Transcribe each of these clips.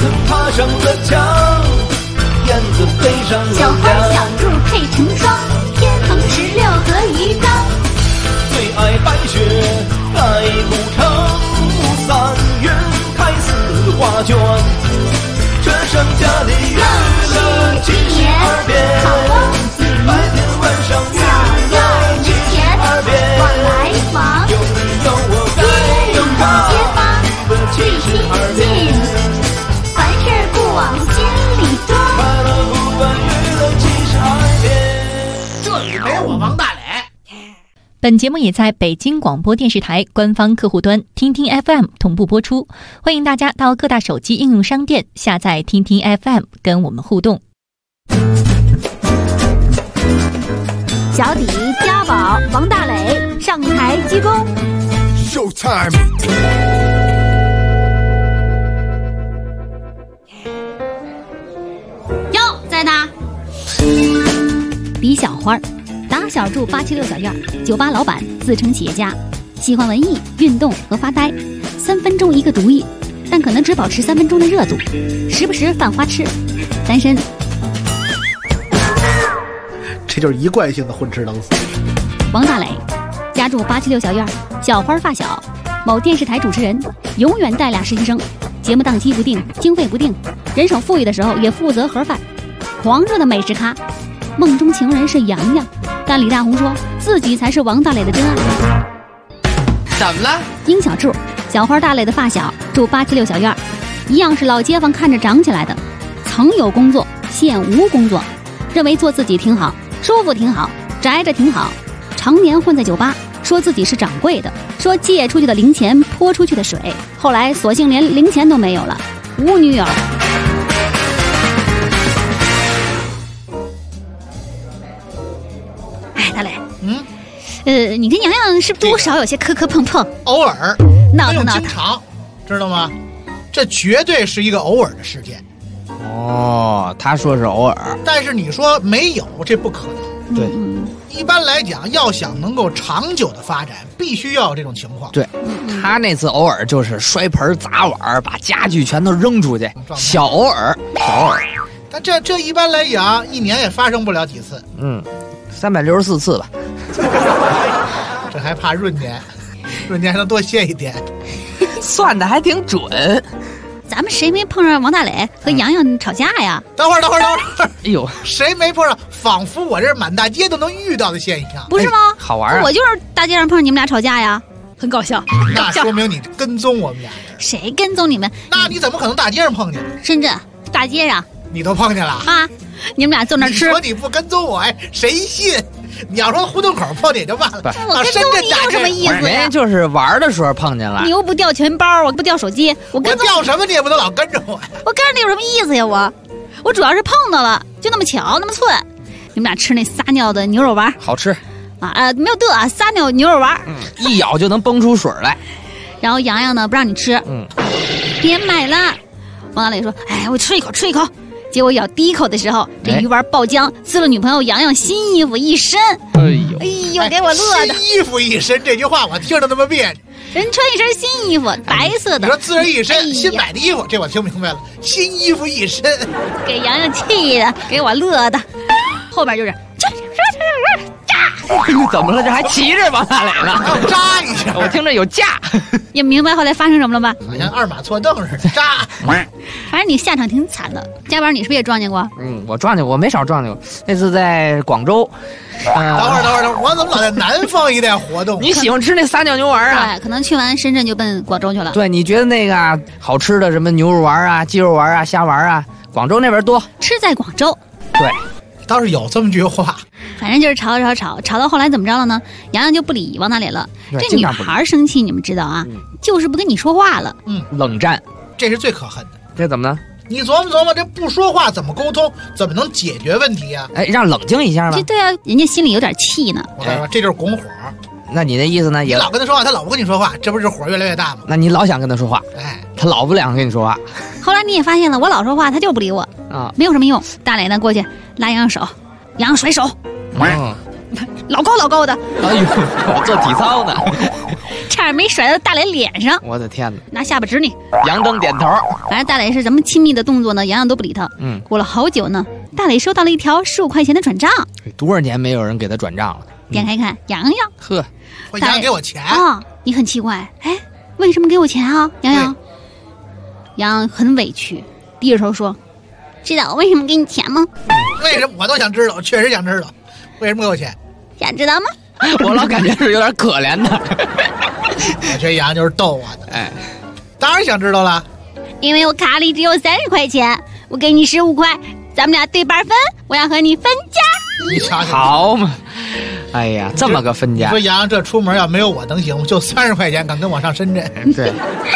子爬上了墙，燕子飞上了小花小兔配成双，天横16和鱼缸。 最爱白雪盖古城，3月开4画卷，这剩下的月亮72变，白天晚上月亮72变， 往来往， 有你有我该有他街坊最亲近，凡事不往心里装。 快乐不管娱乐72变， 这里没我王大磊。 本节目也在北京广播电视台官方客户端听听 FM 同步播出，欢迎大家到各大手机应用商店下载听听 FM 跟我们互动。 小底家宝王大磊上台鞠躬。 Showtime。 哟，在哪？李小花，打小住876小院，酒吧老板，自称企业家，喜欢文艺、运动和发呆，3分钟一个主意，但可能只保持3分钟的热度，时不时犯花痴，单身。 这就是一贯性的混吃等死。 王大磊，家住876小院，小花发小，某电视台主持人，永远带俩实习生，节目档期不定，经费不定，人手富裕的时候也负责盒饭，狂热的美食咖，梦中情人是洋洋，但李大红说自己才是王大磊的真爱。 怎么了？ 殷小柱，小花大磊的发小，住876小院，一样是老街坊看着长起来的，曾有工作，现无工作，认为做自己挺好，舒服挺好，宅着挺好，常年混在酒吧，说自己是掌柜的，说借出去的零钱泼出去的水，后来索性连零钱都没有了，无女友。哎，大磊，你跟洋洋是不是多少有些磕磕碰碰？ 偶尔， 闹腾闹腾， 经常，知道吗？这绝对是一个偶尔的事件。 哦，他说是偶尔， 但是你说没有，这不可能。 对， 一般来讲，要想能够长久的发展，必须要有这种情况。 对，他那次偶尔就是摔盆砸碗，把家具全都扔出去，小偶尔，小偶尔。 但这一般来讲，一年也发生不了几次。 364次吧。 这还怕闰年，闰年还能多歇一天。 算的还挺准。 咱们谁没碰上王大磊和洋洋吵架呀？ 等会儿。 哎呦， 谁没碰上？仿佛我这满大街都能遇到的现象， 不是吗？ 好玩啊！ 我就是大街上碰上你们俩吵架呀，很搞笑。 那说明你跟踪我们俩。 谁跟踪你们？ 那你怎么可能大街上碰见？ 深圳大街上你都碰见了啊？你们俩坐那吃。 你说你不跟踪我，哎，谁信？你要说胡同口碰见也就完了， 我跟踪你有什么意思呀？ 就是玩的时候碰见了。 你又不掉钱包，我不掉手机，我掉什么你也不能老跟着我。 我跟着你有什么意思呀？我主要是碰到了，就那么巧，那么寸。你们俩吃那撒尿的牛肉丸， 好吃啊！没有的啊，撒尿牛肉丸， 一咬就能崩出水来。 然后洋洋呢不让你吃，别买了。王大磊说：“哎，我吃一口。”结果咬第一口的时候，这鱼丸爆浆，滋了女朋友洋洋新衣服一身。哎呦，给我乐的！ 新衣服一身这句话我听着那么别扭。 人穿一身新衣服，白色的。 你说滋人一身，新买的衣服，这我听明白了。新衣服一身， 给洋洋气的，给我乐的。后边就是怎么了？这还骑着王大磊呢？ 扎一下， 我听着有架。 你明白后来发生什么了吧？ 好像二马错蹬似的，扎。 反正你下场挺惨的。家宝，你是不是也撞见过？ 我撞见过，我没少撞见过。那次在广州。 等会儿，我怎么老在南方一带活动？ 你喜欢吃那撒尿牛丸啊？ 对，可能去完深圳就奔广州去了。 对，你觉得那个好吃的什么牛肉丸啊、鸡肉丸啊、虾丸啊，广州那边多。 吃在广州。 对。 倒是有这么句话， 反正就是吵到后来怎么着了呢？洋洋就不理王大磊了。这女孩生气，你们知道啊，就是不跟你说话了。 冷战， 这是最可恨的。 这怎么呢？ 你琢磨，这不说话怎么沟通？怎么能解决问题呀？ 哎，让冷静一下吧。 对啊，人家心里有点气呢。 我跟你说，这就是拱火。 那你的意思呢？ 你老跟他说话，他老不跟你说话，这不是火越来越大吗？ 那你老想跟他说话，他老不想跟你说话。 后来你也发现了，我老说话，他就不理我啊，没有什么用。大磊呢过去拉洋洋手，洋洋甩手，老高的。 哎呦，做体操呢。 差点没甩到大磊脸上， 我的天哪！ 拿下巴指你。 杨正点头。 反正大磊是什么亲密的动作呢，洋洋都不理他。过了好久呢，大磊收到了一条15块钱的转账。 多少年没有人给他转账了？ 点开看，洋洋。 呵， 我洋给我钱啊！你很奇怪，哎，为什么给我钱啊，洋洋？洋洋很委屈，低着头说：“知道我为什么给你钱吗？” 为什么我都想知道，我确实想知道，为什么给我钱？ 想知道吗？ 我老感觉是有点可怜的。 我觉得洋就是逗我的。 哎， 当然想知道了。 因为我卡里只有30块钱，我给你15块，咱们俩对半分，我要和你分家。 你瞧瞧， 好嘛！哎呀，这么个分家。 你说洋这出门要没有我能行，就30块钱敢跟我上深圳？ 对。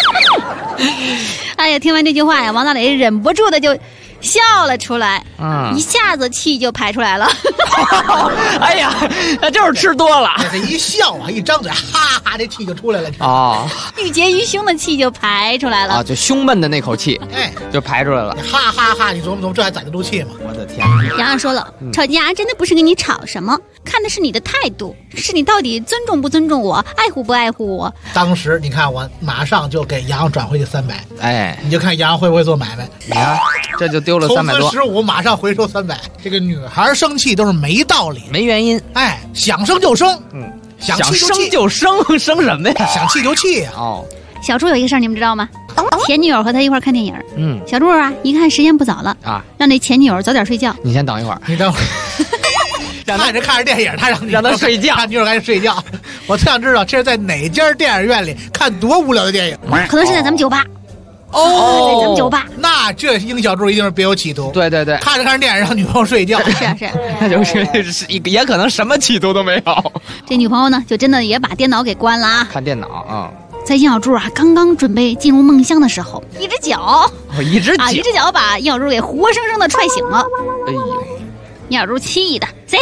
哎呀，听完这句话呀，王大雷忍不住的就笑了出来，一下子气就排出来了。 哎呀，那就是吃多了。 这一笑啊，一张嘴，哈哈，这气就出来了。 哦， 郁结于胸的气就排出来了。 啊，就胸闷的那口气， 哎， 就排出来了。 哈哈哈！你琢磨琢磨，这还攒得住气吗？ 我的天！ 洋洋说了，吵架真的不是跟你吵什么，看的是你的态度，是你到底尊重不尊重我，爱护不爱护我。 当时你看，我马上就给洋转回去300。 哎， 你就看洋会不会做买卖？ 你看，这就丢了300多。 投资15，马上回收300。这个女孩生气都是没道理， 没原因。 哎，想生就生，想气就生生什么呀？ 想气就气呀。 哦， 小猪有一个事儿你们知道吗？前女友和他一块看电影，小猪啊，一看时间不早了啊，让那前女友早点睡觉。 你先等一会儿， 你等会儿。看着电影，他让他睡觉， 女友赶紧睡觉。我特想知道这是在哪家电影院里看多无聊的电影？ 可能是在咱们酒吧。 哦， 在咱们酒吧。 那这英小猪一定是别有企图。 对对对， 看着电影让女朋友睡觉。 是， 那就是也可能什么企图都没有。 这女朋友呢，就真的也把电脑给关了啊。 看电脑啊。 在英小猪啊刚刚准备进入梦乡的时候，一只脚把英小猪给活生生的踹醒了。 哎呦， 英小猪气的贼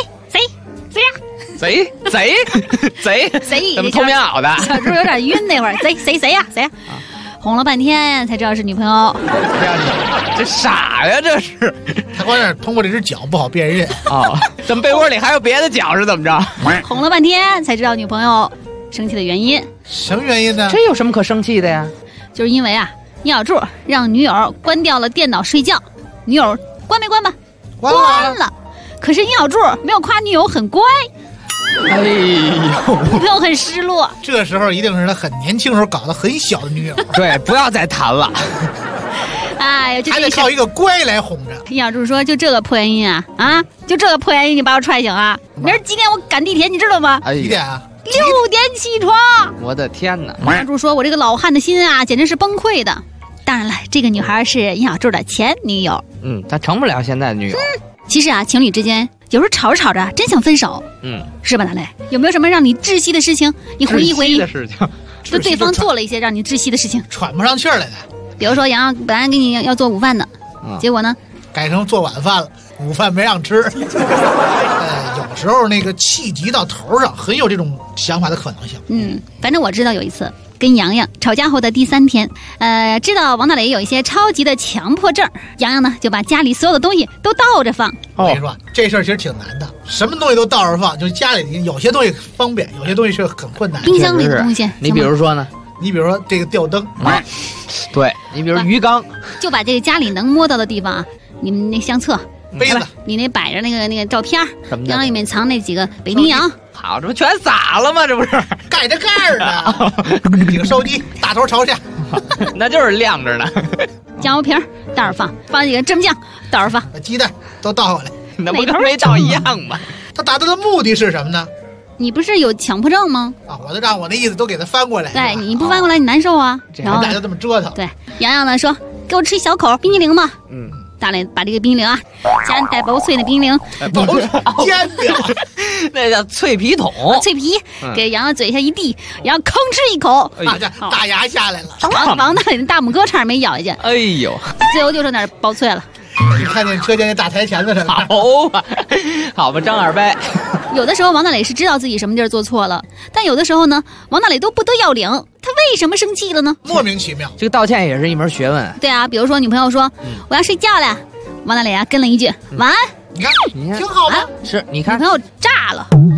怎么偷棉袄的？ 小猪有点晕，那会儿谁呀？哄了半天才知道是女朋友。 这傻呀，这是。 他关键通过这只脚不好辨认啊。怎么被窝里还有别的脚是怎么着？ 哄了半天才知道女朋友生气的原因。 什么原因呢？ 这有什么可生气的呀？ 就是因为啊，英小猪让女友关掉了电脑睡觉，女友关没关吧？关了。可是英小猪没有夸女友很乖。 哎呦， 女朋友很失落。 这时候一定是他很年轻时候搞得很小的女友。 对，不要再谈了。 哎呀， 还得靠一个乖来哄着。 英小猪说：“就这个破原因啊，就这个破原因，你把我踹醒啊！明儿几点我赶地铁，你知道吗？ 几点啊 ？6点起床。 我的天哪！ 英小猪说：“我这个老汉的心啊，简直是崩溃的。”当然了，这个女孩是英小猪的前女友。 她成不了现在的女友。 其实啊，情侣之间有时候吵着吵着真想分手。是吧，大磊？有没有什么让你窒息的事情？你回忆回忆。 的事情， 就对方做了一些让你窒息的事情， 喘不上气儿来的。 比如说洋洋本来给你要做午饭的，结果呢， 改成做晚饭了，午饭没让吃。有时候那个气急到头上，很有这种想法的可能性。 反正我知道有一次跟洋洋吵架后的第3天，知道王大雷有一些超级的强迫症，洋洋呢就把家里所有的东西都倒着放。 我跟你说，这事儿其实挺难的，什么东西都倒着放，就家里有些东西方便，有些东西是很困难。 冰箱里的东西， 你比如说呢？ 你比如说这个吊灯， 对，你比如鱼缸， 就把这个家里能摸到的地方啊，你们那相册、 杯子， 你那摆着那个照片， 什么的， 冰箱里面藏那几个北冰洋。 好，这不全洒了吗？这不是盖着盖儿呢。几个烧鸡，大头朝下， 那就是晾着呢。 酱油瓶倒着放几个芝麻酱倒着放， 把鸡蛋都倒回来， 那不跟没倒一样吗？ 他达到的目的是什么呢？ 你不是有强迫症吗？ 我就让我那意思都给他翻过来。 对，你不翻过来你难受啊。 然后大家这么折腾。 对，洋洋呢说给我吃一小口冰激凌吧。大磊把这个冰激凌啊，煎带薄脆的冰激凌， 煎掉， 那叫脆皮桶， 脆皮给洋洋嘴下一递，然后吭哧一口， 大牙下来了。 王大磊的大拇哥差点没咬下去。 哎呦， 最后就剩点薄脆了。 你看见车间那大台前子什么？ 好吧，张二掰。 有的时候王大磊是知道自己什么地儿做错了，但有的时候呢，王大磊都不得要领，他为什么生气了呢？ 莫名其妙。 这个道歉也是一门学问。 对啊，比如说女朋友说我要睡觉了，王大磊啊跟了一句晚安。 你看挺好吗？ 是，你看女朋友炸了。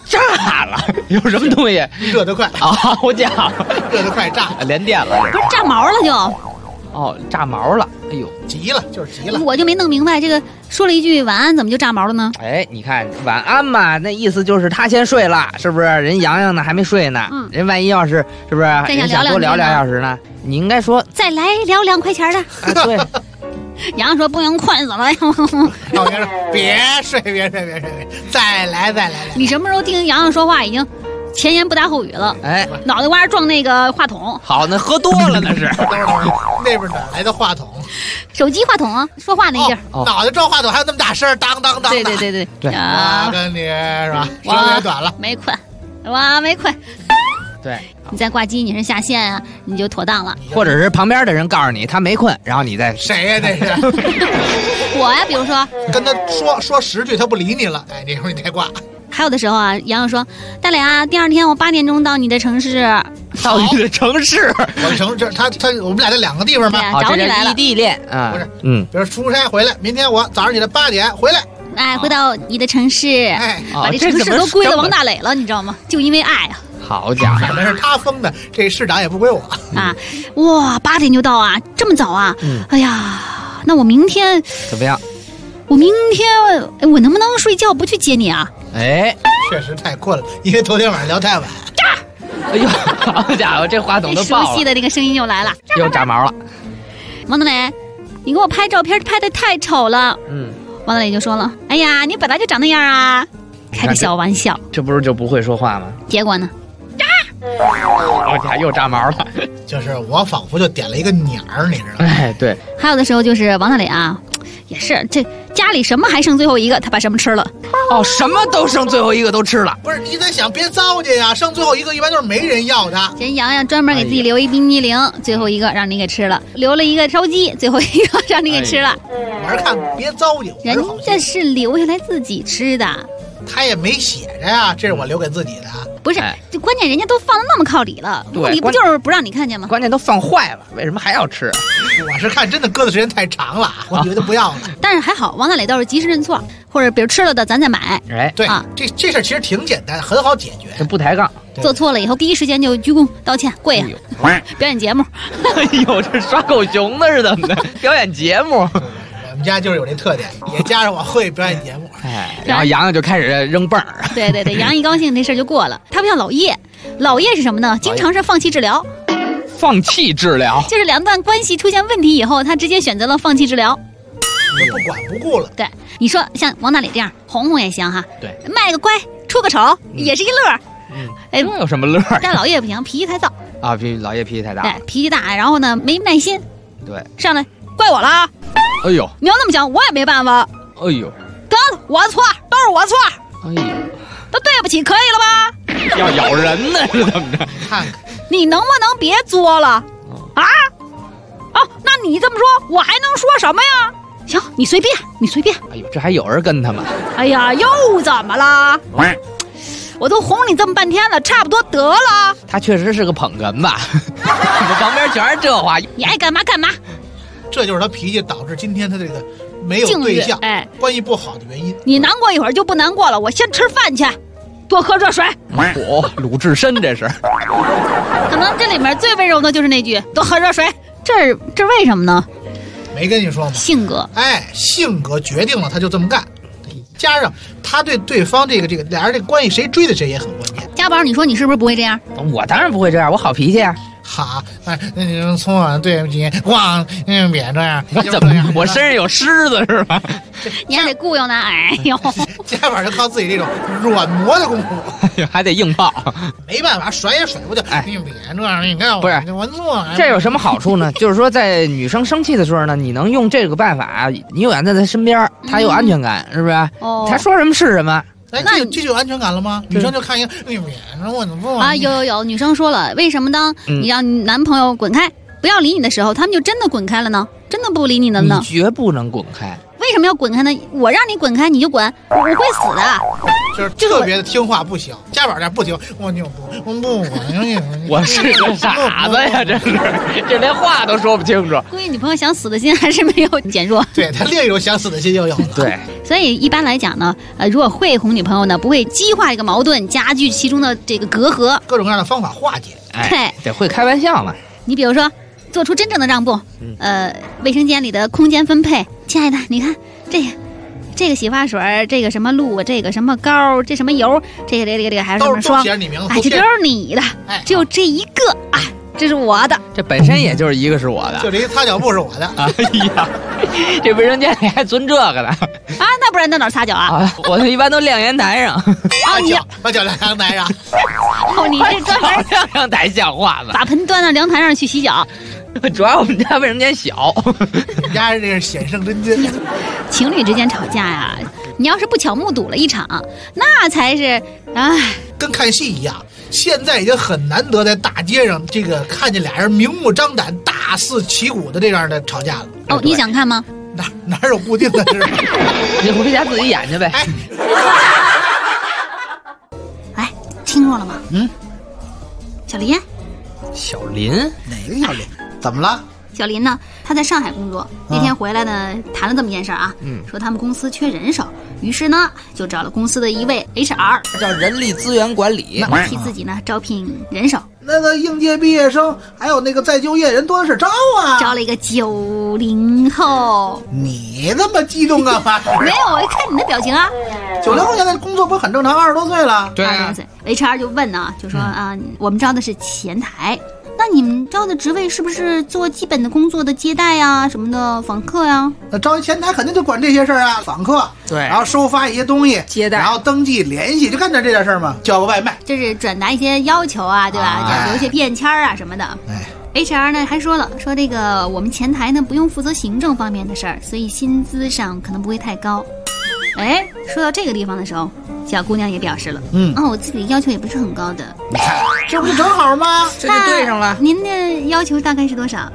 炸了，有什么东西？ 热得快， 好家伙， 热得快炸， 连电了。 不是炸毛了就。 哦，炸毛了，哎呦， 急了就是急了。 我就没弄明白，这个说了一句晚安，怎么就炸毛了呢？ 哎，你看晚安嘛，那意思就是他先睡了，是不是？人洋洋呢还没睡呢，人万一要是不是人想多聊2小时呢？你应该说再来聊2块钱的。 啊，对。 洋洋说不用困死了。 老爷说别睡，再来。 你什么时候听洋洋说话已经前言不搭后语了？ 哎， 脑袋瓜撞那个话筒。 好，那喝多了那是。 那边哪来的话筒？ 手机话筒啊，说话那地儿。 脑袋撞话筒还有那么大声，当当当。 对。 我跟你是吧？时间短了， 没困，我没困。 对， 你再挂机，你是下线啊，你就妥当了。 或者是旁边的人告诉你他没困，然后你再谁呀？这是我呀，比如说跟他说10句，他不理你了，哎，那时候你得挂。 还有的时候啊，洋洋说：“大磊啊，第2天我8点钟到你的城市。” 到你的城市， 我的城市，他我们俩在2个地方吗？ 找你来了， 异地恋啊， 不是，比如出差回来，明天我早上起来8点回来。 哎，回到你的城市，把这城市都归了王大磊了，你知道吗？就因为爱啊！ 好家伙， 那是他封的，这市长也不归我啊！哇，8点就到啊，这么早啊！哎呀，那我明天怎么样？ 我明天我能不能睡觉不去接你啊？ 哎， 确实太困了，因为昨天晚上聊太晚。 炸！ 哎呦，好家伙，这话筒都爆了！ 熟悉的那个声音又来了， 又炸毛了。 王大磊，你给我拍照片拍得太丑了。王大磊就说了：“哎呀，你本来就长那样啊，开个小玩笑。” 这不是就不会说话吗？ 结果呢？炸！ 我家又炸毛了。 就是我仿佛就点了一个鸟儿，你知道吗？ 哎，对。 还有的时候就是王大磊啊，也是这家里什么还剩最后一个，他把什么吃了。 哦，什么都剩最后一个都吃了。 不是你在想别糟践呀，剩最后一个一般都是没人要的。 人洋洋专门给自己留一冰激凌，最后一个让你给吃了；留了一个烧鸡，最后一个让你给吃了。 我是看别糟践， 人家是留下来自己吃的。 他也没写着呀，这是我留给自己的。 不是，就关键人家都放得那么靠里了，目的不就是不让你看见吗？ 关键都放坏了，为什么还要吃？ 我是看真的搁的时间太长了，我觉得不要了。 但是还好，王大磊倒是及时认错，或者比如吃了的咱再买。 哎， 对啊，这事儿其实挺简单，很好解决， 不抬杠。 做错了以后第一时间就鞠躬道歉跪下。表演节目。 哎呦，这耍狗熊的是怎么的？表演节目。 我们家就是有这特点，也加上我会表演节目。 哎，然后洋洋就开始扔泵儿。 对，洋洋一高兴，那事儿就过了。他不像老叶，老叶是什么呢？经常是放弃治疗。 放弃治疗， 就是2段关系出现问题以后，他直接选择了放弃治疗， 就不管不顾了。 对，你说像王大磊这样，哄哄也行哈。 对， 卖个乖，出个丑，也是一乐。 哎，这有什么乐？ 但老叶不行，脾气太躁啊，老叶脾气太大。 对，脾气大，然后呢没耐心。 对， 上来怪我了。 哎呦， 你要那么想，我也没办法。 哎呦， 得，我的错，都是我的错。 哎呦， 都对不起，可以了吧？ 要咬人呢是怎么着？ 看看你能不能别作了啊？哦，那你这么说，我还能说什么呀？行，你随便。 哎呦，这还有人跟他吗？ 哎呀，又怎么了？我都哄你这么半天了，差不多得了。 他确实是个捧哏吧？我旁边全是这话， 你爱干嘛干嘛。 这就是他脾气导致今天他这个没有对象，关系不好的原因。 你难过一会儿就不难过了，我先吃饭去，多喝热水。 鲁智深这是。 可能这里面最温柔的就是那句多喝热水。这为什么呢？ 没跟你说吗？ 性格。 性格决定了他就这么干，加上他对对方这个俩人这个关系谁追的谁也很关键。 家宝，你说你是不是不会这样？ 我当然不会这样，我好脾气啊。 好，你错了，对不起，哇，别这样。 我怎么？我身上有虱子是吧？ 你还得雇佣呢，哎呦！ 家板就靠自己这种软磨的功夫， 还得硬泡。 没办法，甩也甩不掉。你别这样，你看不是我错了。 这有什么好处呢？就是说，在女生生气的时候呢，你能用这个办法，你永远在她身边，她有安全感，是不是？ 哦， 她说什么是什么。 这就有安全感了吗？女生就看一个，你别我怎么啊？有，女生说了，为什么当你让你男朋友滚开，不要理你的时候，他们就真的滚开了呢？真的不理你了呢？ 你绝不能滚开。 为为什么要滚开呢？我让你滚开你就滚，我会死的。 就是特别的听话不行，加班点不行，我就不， 我是个傻子呀，这连话都说不清楚。 估计女朋友想死的心还是没有减弱。 对他另一种想死的心就有了。 对， 所以一般来讲呢，如果会哄女朋友呢，不会激化这个矛盾，加剧其中的这个隔阂， 各种各样的方法化解。 对， 得会开玩笑嘛。 你比如说，做出真正的让步，卫生间里的空间分配，亲爱的，你看这个洗发水，这个什么露，这个什么膏，这什么油，这个还有什么霜， 都写你名字， 哎，这都是你的，只有这一个啊，这是我的。 这本身也就是一个是我的， 就这一擦脚布是我的。 哎呀，这卫生间里还存这个呢。 啊，那不然到哪儿擦脚啊？ 我一般都晾阳台上。 哦，你把脚晾阳台上。 哦，你这专门晾阳台像话吗？ 把盆端到阳台上去洗脚。 主要我们家卫生间小， 你家这是显圣真经。 情侣之间吵架呀，你要是不巧目睹了一场，那才是跟看戏一样。现在已经很难得在大街上这个看见俩人明目张胆、大肆旗鼓的这样的吵架了。 哦，你想看吗？ 哪有固定的是吧？ 你回家自己演去呗。 哎，听说了吗？小林。 小林？ 哪个小林？怎么了？ 小林呢，他在上海工作，那天回来呢，谈了这么件事啊，说他们公司缺人手，于是呢就找了公司的一位 HR， 叫人力资源管理， 替自己呢招聘人手。 那个应届毕业生，还有那个再就业人多的是招啊， 招了一个90后。 你那么激动干嘛？ 没有，我一看你的表情啊。 90后现在工作不是很正常，20多岁了。 对啊 ，20多岁 ，HR 就问呢，就说我们招的是前台。那你们招的职位是不是做基本的工作的接待啊什么的访客呀？ 那招一前台肯定就管这些事儿啊，访客， 对， 然后收发一些东西， 接待， 然后登记联系，就干点这点事儿嘛，叫个外卖， 就是转达一些要求啊，对吧？留一些便签啊什么的。HR 呢还说了，说这个我们前台呢不用负责行政方面的事儿，所以薪资上可能不会太高。哎，说到这个地方的时候，小姑娘也表示了，我自己的要求也不是很高的。 你看，这不就正好吗？ 这就对上了。 您的要求大概是多少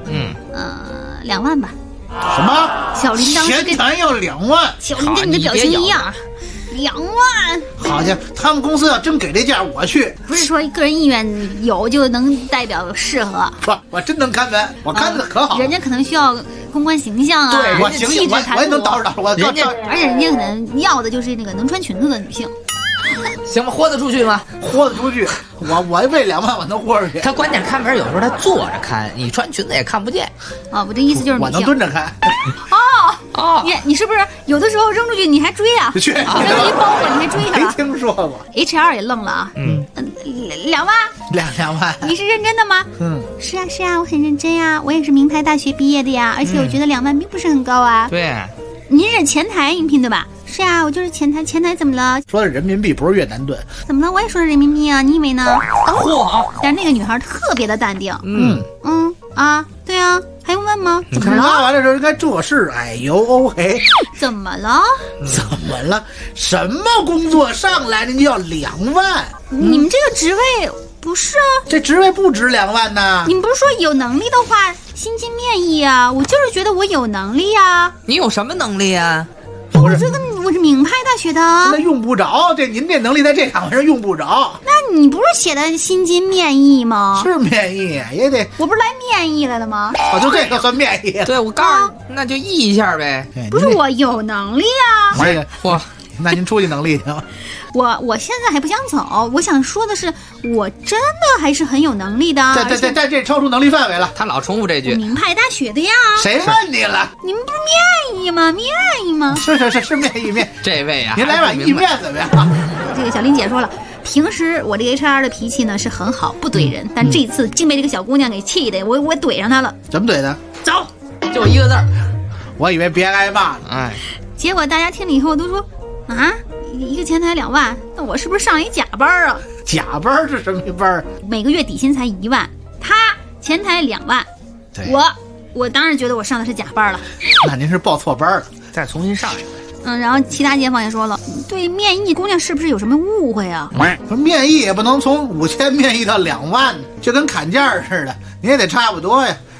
？2万吧。 什么？ 小林当时前台要2万？ 小林跟你的表情一样。2万， 好家伙！他们公司要真给这价，我去。 不是说个人意愿有就能代表适合。 不，我真能看门，我看的可好。 人家可能需要公关形象啊， 对，我形象我也能捯饬。而且人家可能要的就是那个能穿裙子的女性。 行吧，豁得出去吗？ 豁得出去，我为2万我能豁出去。 他关键看门有时候他坐着看，你穿裙子也看不见。 我这意思就是我能蹲着看。 你是不是有的时候扔出去你还追啊？ 去， 扔一包裹你还追他？ 没听说过。 HR 也愣了啊。2万 ，2万。 你是认真的吗？是啊，我很认真呀，我也是名牌大学毕业的呀，而且我觉得2万并不是很高啊。 对， 您是前台应聘对吧？是啊，我就是前台。前台怎么了？ 说的人民币，不是越南盾。 怎么了？我也说的人民币啊，你以为呢？ 嚯！ 但是那个女孩特别的淡定。对啊，还用问吗？ 怎么了？拉完了之后应该这事，哎呦哦嘿！ 怎么了？ 怎么了？什么工作上来人家要2万？ 你们这个职位不是啊？ 这职位不值2万呢。 你们不是说有能力的话薪金面议啊？我就是觉得我有能力啊。 你有什么能力啊？ 我这个我是名牌大学的， 那用不着。您这能力在这岗位上用不着。 那你不是写的薪金面议吗？ 是面议也得。 我不是来面议来了吗？ 就这个算面议。 对，我告诉你，那就议一下呗。 不是我有能力啊。 嚯，那您出去能力去。 我现在还不想走，我想说的是，我真的还是很有能力的。 在这超出能力范围了。 他老重复这句。 名牌大学的呀。 谁问你了？ 你们不是面议吗？面议吗？ 是面议面。 这位呀， 您来碗意面怎么样？ 这个小林姐说了，平时我这个 HR 的脾气呢是很好，不怼人，但这次竟被这个小姑娘给气的，我怼上她了。 怎么怼的？ 走， 就一个字儿。 我以为别挨骂呢。 哎， 结果大家听了以后都说啊。一个前台2万，那我是不是上一假班啊？ 假班是什么班？ 每个月底薪才1万，他前台2万，我当然觉得我上的是假班了。 那您是报错班了， 再重新上一回。 然后其他街坊也说了，对面议姑娘是不是有什么误会啊？ 面议也不能从5000面议到2万，就跟砍价似的，你也得差不多呀。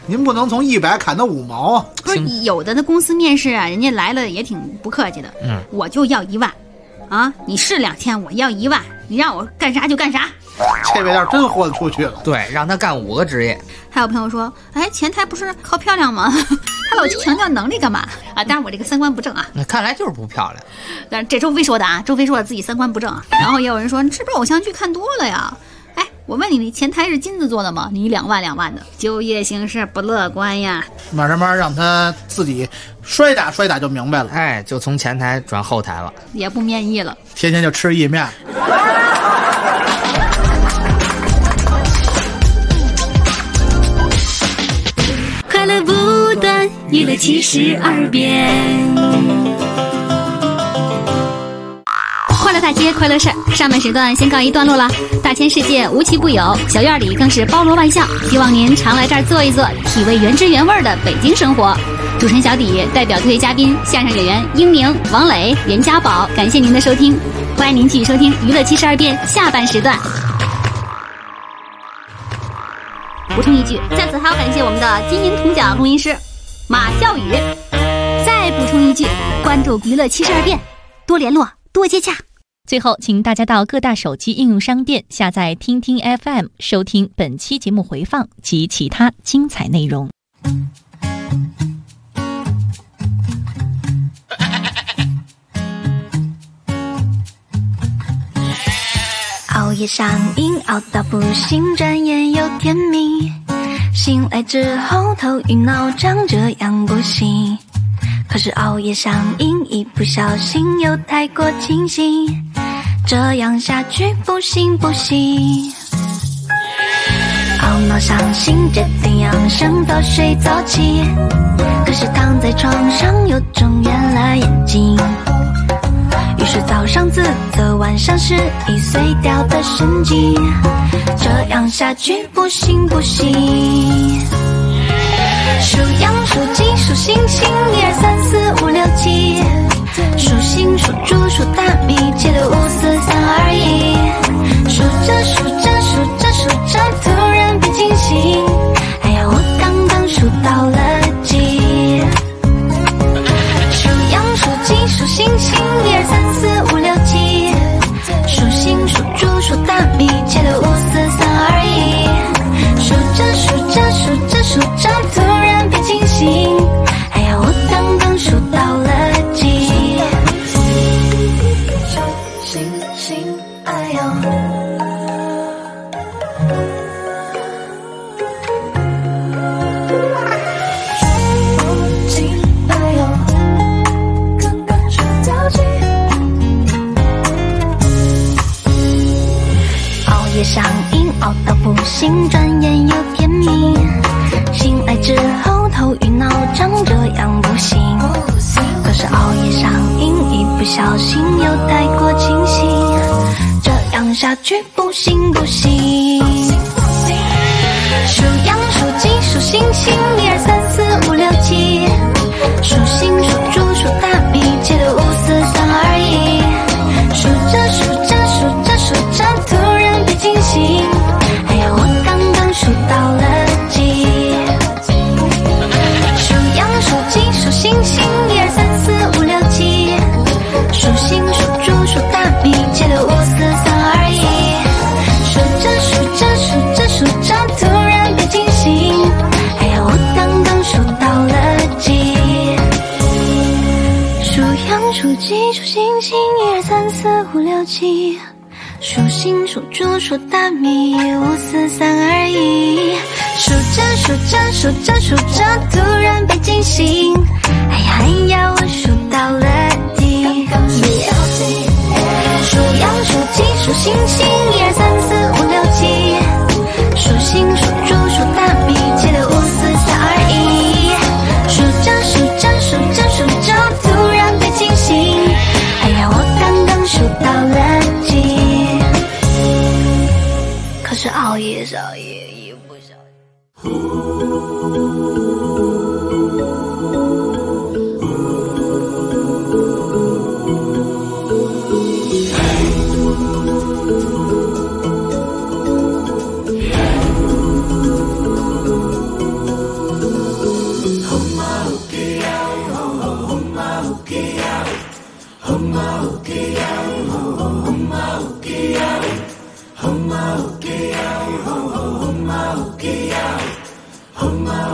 您不能从100砍到5毛啊！ 不是有的那公司面试啊，人家来了也挺不客气的。我就要1万，啊，你试2天，我要1万，你让我干啥就干啥。 这位倒是真豁得出去了。 对，让他干5个职业。 还有朋友说，哎，前台不是靠漂亮吗？他老强调能力干嘛啊？当然我这个3观不正啊。 那看来就是不漂亮。 但是这周飞说的啊，周飞说了自己3观不正啊。然后也有人说，是不是偶像剧看多了呀？哎，我问你，前台是金子做的吗？你2万2万的，就业形势不乐观呀。 慢慢让他自己摔打摔打就明白了。 哎，就从前台转后台了， 也不面议了， 天天就吃意面。 快乐不断，娱乐72变。快乐大街，快乐事儿。上半时段先告一段落了。大千世界无奇不有，小院里更是包罗万象。希望您常来这儿坐一坐，体味原汁原味的北京生活。主持人小底代表特约嘉宾相声演员英明、王磊、袁家宝，感谢您的收听，欢迎您继续收听娱乐72变下半时段。补充一句，在此还要感谢我们的金银铜奖录音师马笑宇。再补充一句，关注娱乐72变，多联络，多接洽。 最后，请大家到各大手机应用商店下载听听 FM， 收听本期节目回放及其他精彩内容。 熬夜上瘾，熬到不行，转眼又天明。醒来之后头晕脑胀，这样不行。可是熬夜上瘾，一不小心又太过清醒，这样下去不行不行。懊恼伤心，决定养生，早睡早起。可是躺在床上又睁圆了眼睛，于是早上自责，晚上失忆，碎掉的神经，这样下去不行不行。数羊数鸡数星星，1、2、3、4、5、6、7。数星数猪数大米，切的5、4、3、2、1。数着数着数着数着，突然变清醒。哎呀，我刚刚数到了几？数羊数鸡数星星，1、2、3、4、5、6、7。数星数猪数大米，切的5、4、3、2、1。数着数着数着数着，突然变清醒。哎呀，我刚刚数到了几？数星星，哎呦。夜上瘾，熬到不行，转眼又天明。醒来之后头晕脑胀，这样不行。可是熬夜上瘾，一不小心又太过清醒，这样下去不行不行。数羊数鸡数星星，1、2、3、4、5、6、7。数星数猪数大米，切的5、4、3、2、1。数着数着数着数着，突然变清醒。哎呀，我刚刚数到了几？数羊数鸡数星星，1、2、3、4、5、6、7。数星数猪数大米，切的5、4、3、2、1。数着数着数着数着，突然变清醒。哎呀，我刚刚数到了几？数羊数鸡数星星，1、2、3、4、5、6、7。数星数猪数大米，5、4、3、2、1。数着数着数着数着，突然被惊醒。哎呀哎呀，我数到了几？数羊数鸡数星星，1、2、3、4、5、6、7。数星数猪数大米，切的5、4、3、2、1。数着数着数着数着，突然被惊醒。哎呀，我刚刚数到了几？可是熬夜少夜也不少。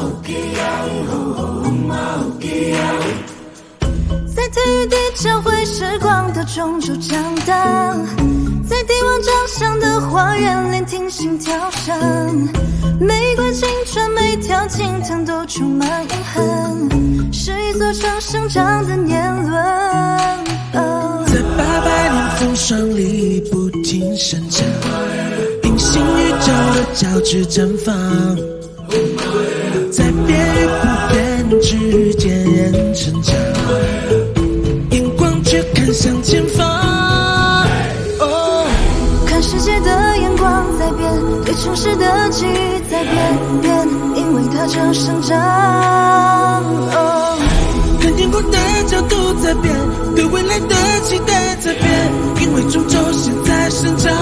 在体育地交汇时光的中轴长荡，在帝王掌上的花园聆听心跳声，玫瑰青春每条青藤都充满永恒，是一座城生长的年轮。 在800年风霜里不停生长，平行宇宙的交织绽放，在变与不变之间人成长，眼光却看向前方。 看世界的眼光在变，对城市的记忆在变，因为它正生长。 看天空的角度在变，对未来的期待在变，因为终究现在生长。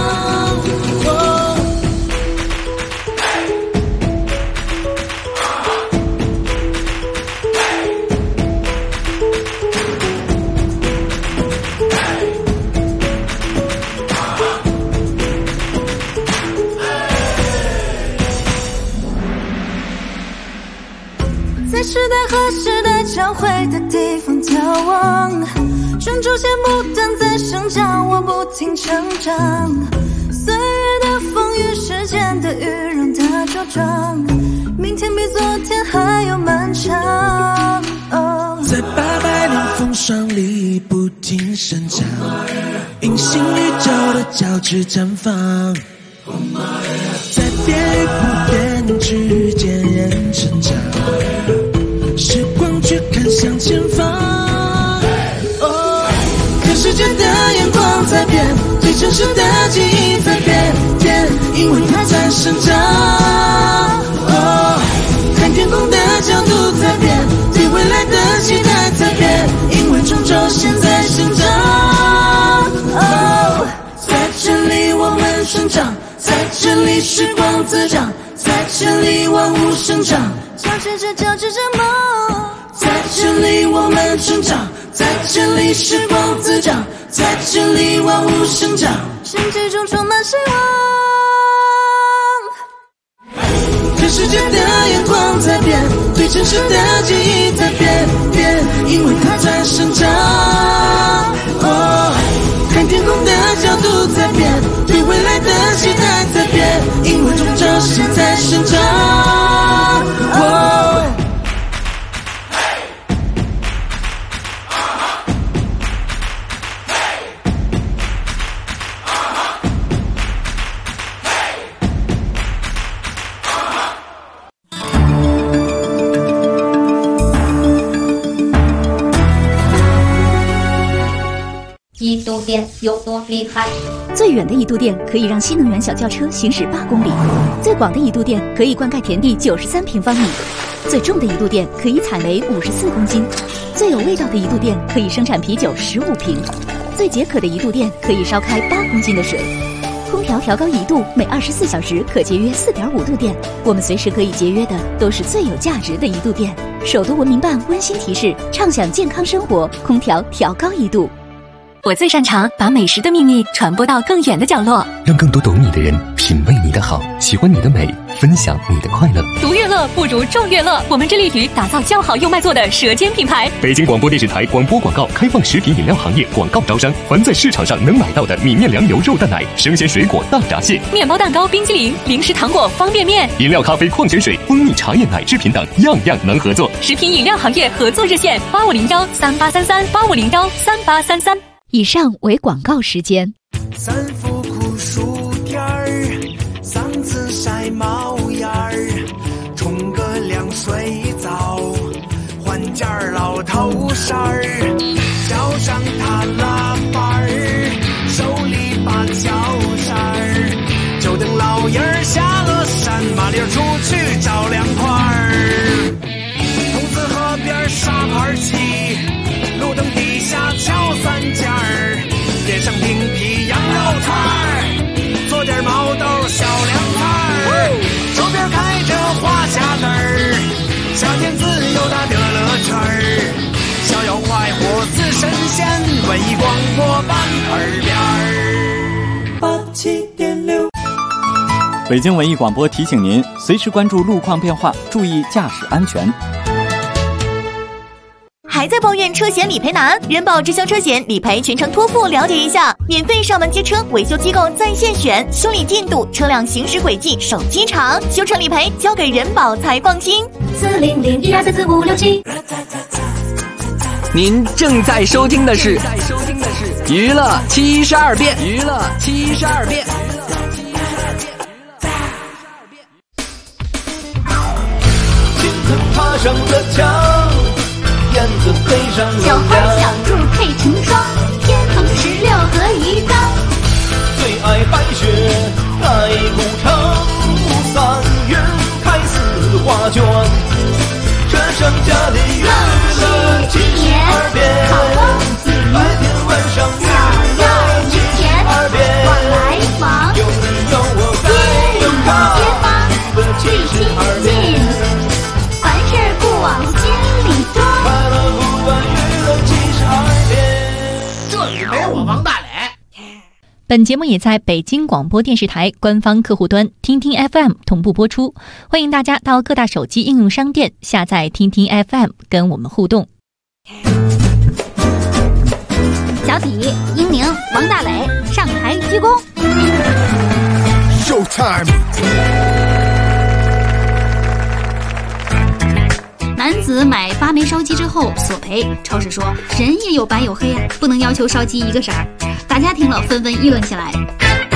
在时代和时代交汇的地方眺望，中轴线不断在生长，我不停成长。岁月的风雨，时间的雨，让它茁壮，明天比昨天还要漫长。 在800年风霜里不停生长，隐形宇宙的交织绽放，在变与不变之间人成长，时光却看向前方。看世界的眼光在变，对城市的记忆在变，因为它在生长。看天空的角度在变，对未来的期待在变，因为终究现在生长。在这里我们生长，在这里时光滋长，在这里万物生长， 交织着梦。 在这里我们生长，在这里时光滋长，在这里万物生长， 身体中充满希望。 看世界的眼光在变，对城市的记忆在变，因为它在生长。看天空的角度在变，对未来的期待在变，因为终究现在生长。 移动电有多厉害？ 最远的移动电可以让新能源小轿车行驶8公里，最广的移动电可以灌溉田地93平方米，最重的移动电可以采煤54公斤，最有味道的移动电可以生产啤酒15瓶，最解渴的移动电可以烧开8公斤的水。空调调高1度，每24小时可节约4.5度电。我们随时可以节约的都是最有价值的移度电。首都文明办温馨提示：畅享健康生活，空调调高1度。 我最擅长把美食的秘密传播到更远的角落， 让更多懂你的人品味你的好，喜欢你的美，分享你的快乐。 独乐乐不如众乐乐，我们致力于打造较好又卖座的舌尖品牌。 北京广播电视台广播广告开放食品饮料行业广告招商，凡在市场上能买到的米面粮油肉蛋奶、生鲜水果大闸蟹、 面包蛋糕、冰淇淋、零食糖果、方便面、 饮料、咖啡、矿泉水、蜂蜜茶叶、奶制品等，样样能合作。 食品饮料行业合作热线8501383385013833。 以上为广告时间。 3伏酷暑天儿，嗓子晒冒烟儿，冲个凉水澡，换件老头衫儿，脚上踏拉板儿，手里把脚扇儿，就等老爷儿下了山，麻溜出去找凉快儿。筒子河边沙盘棋，路灯底下敲3件儿，点上冰皮羊肉串儿，做点毛豆小凉菜儿，周边开着花匣子儿，夏天自由的乐乐圈儿，逍遥快活似神仙，文艺广播版耳边儿。87.6 北京文艺广播提醒您，随时关注路况变化，注意驾驶安全。 还在抱怨车险理赔难？人保直销车险理赔全程托付了解一下，免费上门接车，维修机构在线选，修理进度、车辆行驶轨迹、手机查，修成理赔交给人保才放心。 40012344567。 您正在收听的是娱乐72变，娱乐72变。 爬上了墙，燕子飞上了小花小兔配成双，天蓬16和一缸。 最爱白雪盖古城，3月开4花卷。这剩下的月亮72变，白天晚上月亮72变。 我来访， 有你有我该有他的72变。 往心里装， 快乐不管娱乐72变。 这里没我王大磊。 本节目也在北京广播电视台官方客户端听听 FM 同步播出，欢迎大家到各大手机应用商店下载听听 FM 跟我们互动。 小体、英宁、王大磊上台鞠躬。 Showtime。 男子买8枚烧鸡之后索赔，超市说人也有白有黑啊，不能要求烧鸡一个色儿。大家听了纷纷议论起来。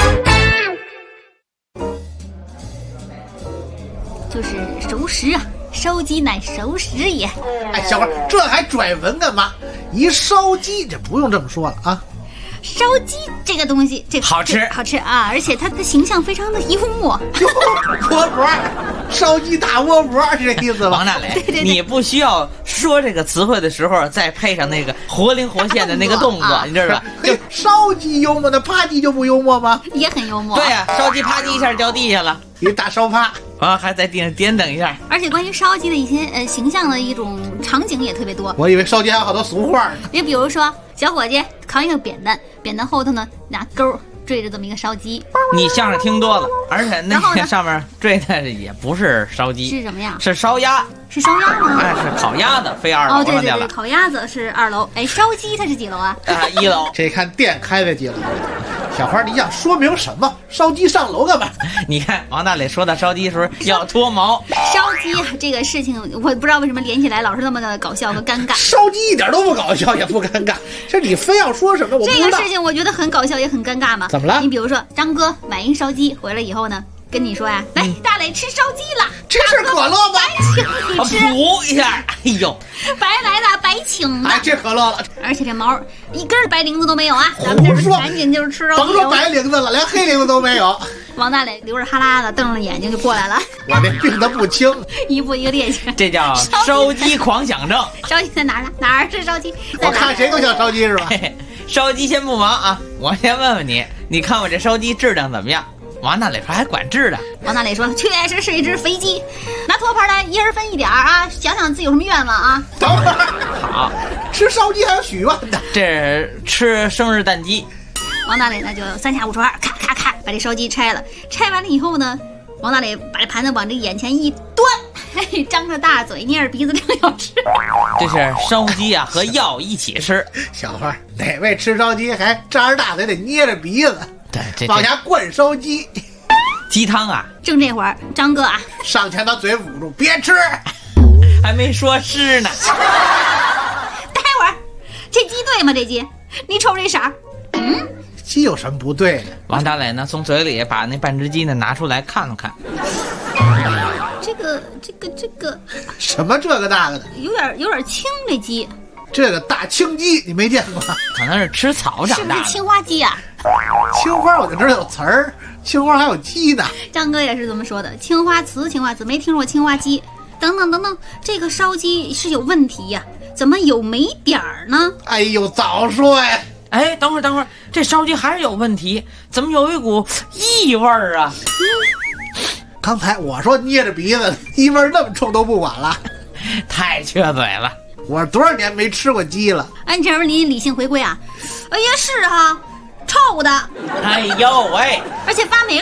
就是熟食啊，烧鸡乃熟食也。 哎，小花，这还拽文干嘛？一烧鸡，这不用这么说了啊。 烧鸡这个东西，这个好吃， 好吃啊！而且它的形象非常的幽默。 窝脖，烧鸡大窝脖是这意思吧？ 王大磊， 对对对， 你不需要说这个词汇的时候，再配上那个活灵活现的那个动作，你知道吧？ 就烧鸡幽默，那扒鸡就不幽默吗？ 也很幽默。 对呀，烧鸡啪叽一下掉地下了， 一大烧趴。 啊，还在地上颠等一下。 而且关于烧鸡的一些形象的一种场景也特别多。 我以为烧鸡还有好多俗话呢。 也比如说，小伙计扛一个扁担，扁担后头呢拿钩坠着这么一个烧鸡。 你相声听多了，而且那个上面坠的也不是烧鸡， 是什么呀？ 是烧鸭。 是烧鸭吗？ 哎，是烤鸭子，飞2楼哦，对对上去了。 对，烤鸭子是2楼。哎，烧鸡它是几楼啊 ？1楼。 这看店开在几楼？小花，你想说明什么？烧鸡上楼干嘛？ 你看王大磊说到烧鸡的时候要脱毛。 烧鸡这个事情，我不知道为什么连起来老是那么的搞笑和尴尬。 烧鸡一点都不搞笑，也不尴尬。这你非要说什么？我不知道。 这个事情我觉得很搞笑，也很尴尬嘛。 怎么了？ 你比如说，张哥买一烧鸡回来以后呢，跟你说呀，来，大磊吃烧鸡了。 这是可乐吗？ 白请你吃。 补一下，哎呦， 白来的，白请的。 哎，这可乐了。 而且这毛一根白领子都没有啊！咱们这赶紧就是吃肉。 甭说白领子了，连黑领子都没有。 王大磊流着哈喇子，瞪着眼睛就过来了。 我这病得不轻， 一步一个趔趄。 这叫烧鸡狂想症。 烧鸡在哪儿呢？哪儿是烧鸡？ 我看谁都像烧鸡是吧？ 烧鸡先不忙啊，我先问问你，你看我这烧鸡质量怎么样？王大磊说还管质的。 王大磊说确实是一只肥鸡，拿托盘来一人分一点啊，想想自己有什么愿望啊。 等会儿， 好， 吃烧鸡还有许愿的， 这是吃生日蛋鸡。 王大磊呢就3下5除2，咔咔咔把这烧鸡拆了，拆完了以后呢，王大磊把这盘子往这眼前一端，嘿，张着大嘴捏着鼻子正要吃。 这是烧鸡啊和药一起吃。 小花，哪位吃烧鸡还张着大嘴得捏着鼻子？ 对，这往下灌烧鸡， 鸡汤啊！ 正这会儿，张哥啊上前把嘴捂住，别吃， 还没说是呢。 待会儿，这鸡对吗？这鸡，你瞅这色儿， 鸡有什么不对的？ 王大磊呢，从嘴里把那半只鸡呢拿出来看了看。 这个什么这个那个的， 有点轻，这鸡。 这个大青鸡你没见过？ 可能是吃草长大的。 是不是青花鸡啊？ 青花我就知道有词儿，青花还有鸡呢。 张哥也是这么说的，青花瓷，没听说过青花鸡。等等，这个烧鸡是有问题呀，怎么有霉点儿呢？ 哎呦，早说呀！ 哎，等会儿，这烧鸡还是有问题，怎么有一股异味儿啊？ 刚才我说捏着鼻子，异味那么冲都不管了， 太缺嘴了。 我多少年没吃过鸡了？ 安全你理性回归啊！哎呀，是哈，臭的。 哎呦喂！ 而且发霉了。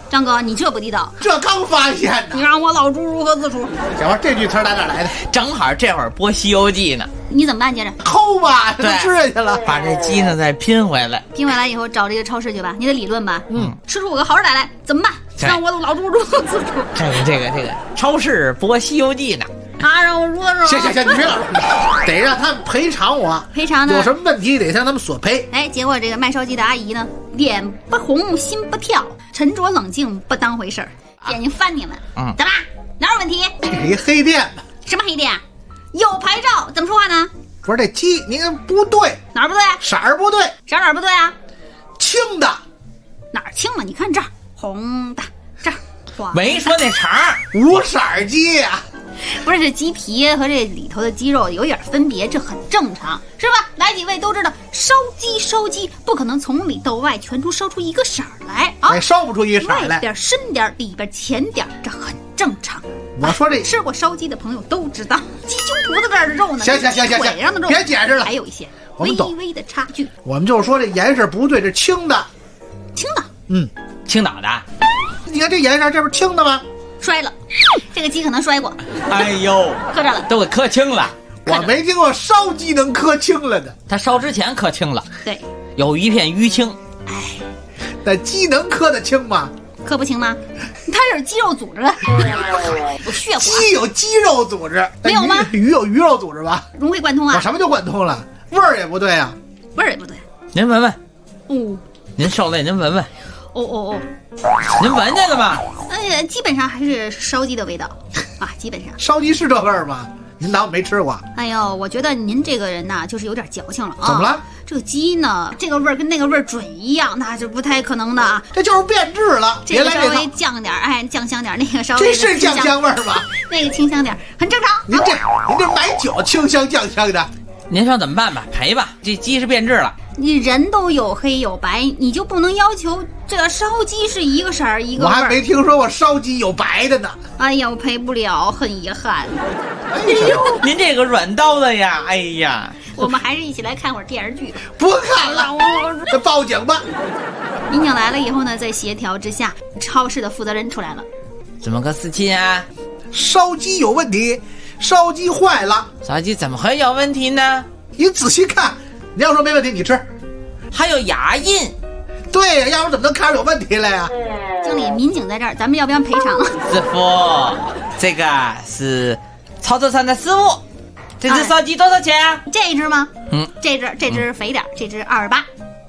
张哥，你这不地道， 这刚发现呢。 你让我老猪如何自处？ 小花，这句词打哪来的？ 正好这会儿播《西游记》呢。 你怎么办？接着抠吧， 对， 吃下去了， 把这鸡呢再拼回来。 拼回来以后找这个超市去吧，你得理论吧。吃出我个好歹来，怎么办？让我老猪如何自处？ 这个，超市播《西游记》呢。 啊，让我如何？ 行，你别老，得让他们赔偿我。 赔偿呢？ 有什么问题得向他们索赔。 哎，结果这个卖烧鸡的阿姨呢，脸不红心不跳，沉着冷静不当回事儿，眼睛翻你们。怎么哪有问题？ 这是一黑店吧？ 什么黑店？有牌照，怎么说话呢？ 不是这鸡，你看不对， 哪儿不对啊？ 色儿不对， 哪儿不对啊？ 青的， 哪儿青了？你看这儿红的，这儿黄。 没说那肠无色鸡呀。 不是，这鸡皮和这里头的鸡肉有点分别，这很正常，是吧？来几位都知道，烧鸡不可能从里到外全都烧出一个色儿来啊， 烧不出一个色来， 外边深点，里边浅点，这很正常。 我说这吃过烧鸡的朋友都知道，鸡胸脯子这儿的肉呢， 行， 腿上的肉别解释了， 还有一些微微的差距。 我们就说这颜色不对，这青的， 青岛的。 你看这颜色，这不是青的吗？ 摔了，这个鸡可能摔过。 哎呦， 磕着了， 都给磕青了。 我没听过烧鸡能磕青了的， 他烧之前磕青了。 对， 有一片淤青。 哎， 那鸡能磕得青吗？ 磕不清吗？它是肌肉组织，有血管。 鸡有肌肉组织， 没有吗？ 鱼有鱼肉组织吧？ 融会贯通啊！ 我什么就贯通了？味儿也不对啊， 味儿也不对。 您闻闻。 哦， 您受累，您闻闻。 哦， 您闻见了吗？ 基本上还是烧鸡的味道啊，基本上。 烧鸡是这味儿吗？您当我没吃过？ 哎呦，我觉得您这个人呐，就是有点矫情了啊！ 怎么了？ 这个鸡呢，这个味儿跟那个味儿准一样，那是不太可能的啊！ 这就是变质了。 这个稍微降点，酱香点，那个稍微这是酱香味儿吗？ 那个清香点，很正常。 您这买酒清香酱香的， 您说怎么办吧？赔吧，这鸡是变质了。 你人都有黑有白，你就不能要求这个烧鸡是一个色儿一个味儿？ 我还没听说过烧鸡有白的呢。 哎呀，我赔不了，很遗憾。 哎呦，您这个软刀子呀！哎呀， 我们还是一起来看会儿电视剧。 不看了，那报警吧。 民警来了以后呢，在协调之下，超市的负责人出来了。 怎么个事情啊？ 烧鸡有问题，烧鸡坏了。 烧鸡怎么会有问题呢？ 你仔细看。你要说没问题，你吃， 还有牙印。 对呀，要不怎么能看出有问题来呀？ 经理，民警在这儿，咱们要不要赔偿？ 师傅，这个是操作上的失误。这只烧鸡多少钱啊？ 这一只吗？这只肥点，这只28。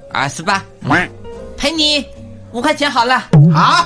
28，赔你5块钱好了。 啊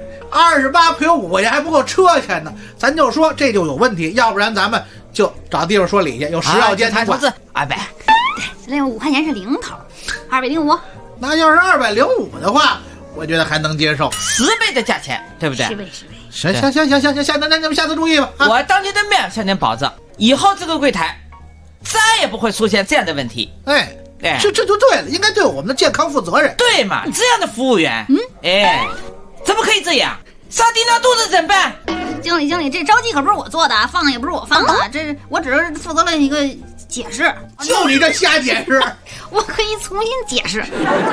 ，28赔我5块钱还不够车钱呢。咱就说这就有问题，要不然咱们就找地方说理去，有食药监谈投资200。 那5块钱是零头，205。 那要是205的话，我觉得还能接受 ，10倍的价钱，对不对 ？10倍。 行，那咱们下次注意吧。 我当您的面向您保证，以后这个柜台再也不会出现这样的问题。 哎，这就对了，应该对我们的健康负责任。 对嘛，这样的服务员，怎么可以这样？杀低那肚子怎么办？ 经理，这烧鸡可不是我做的，放的也不是我放的，这我只是负责了一个解释。 就你这瞎解释， 我可以重新解释。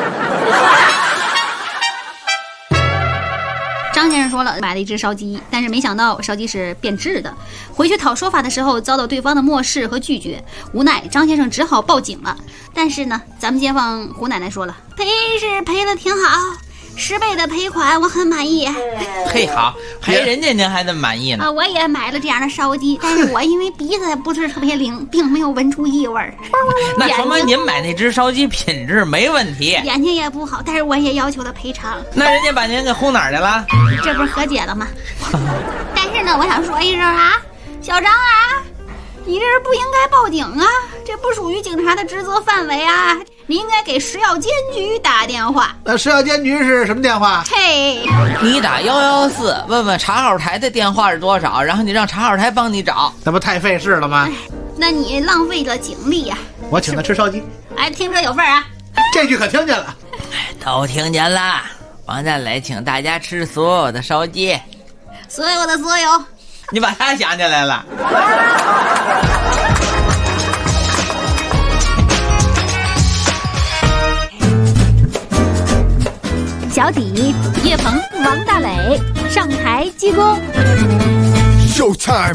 张先生说了，买了一只烧鸡，但是没想到烧鸡是变质的。回去讨说法的时候，遭到对方的漠视和拒绝，无奈张先生只好报警了。但是呢，咱们街坊胡奶奶说了，赔是赔的挺好，10倍的赔款我很满意。 嘿，好，赔人家您还那么满意呢？ 我也买了这样的烧鸡，但是我因为鼻子不是特别灵，并没有闻出异味。 那说明您买那只烧鸡品质没问题， 眼睛也不好，但是我也要求了赔偿。 那人家把您给轰哪儿去了？ 这不是和解了吗？但是呢，我想说一声啊，小张啊，你这是不应该报警啊，这不属于警察的职责范围啊，你应该给食药监局打电话。 那食药监局是什么电话？ 嘿， 你打114问问查号台的电话是多少，然后你让查号台帮你找， 那不太费事了吗？ 那你浪费了警力呀。 我请他吃烧鸡， 哎，听着有份儿啊。 这句可听见了， 都听见了。王大磊请大家吃所有的烧鸡， 所有的所有。 你把他想起来了。 小底、叶鹏、王大磊上台鞠躬。 Showtime！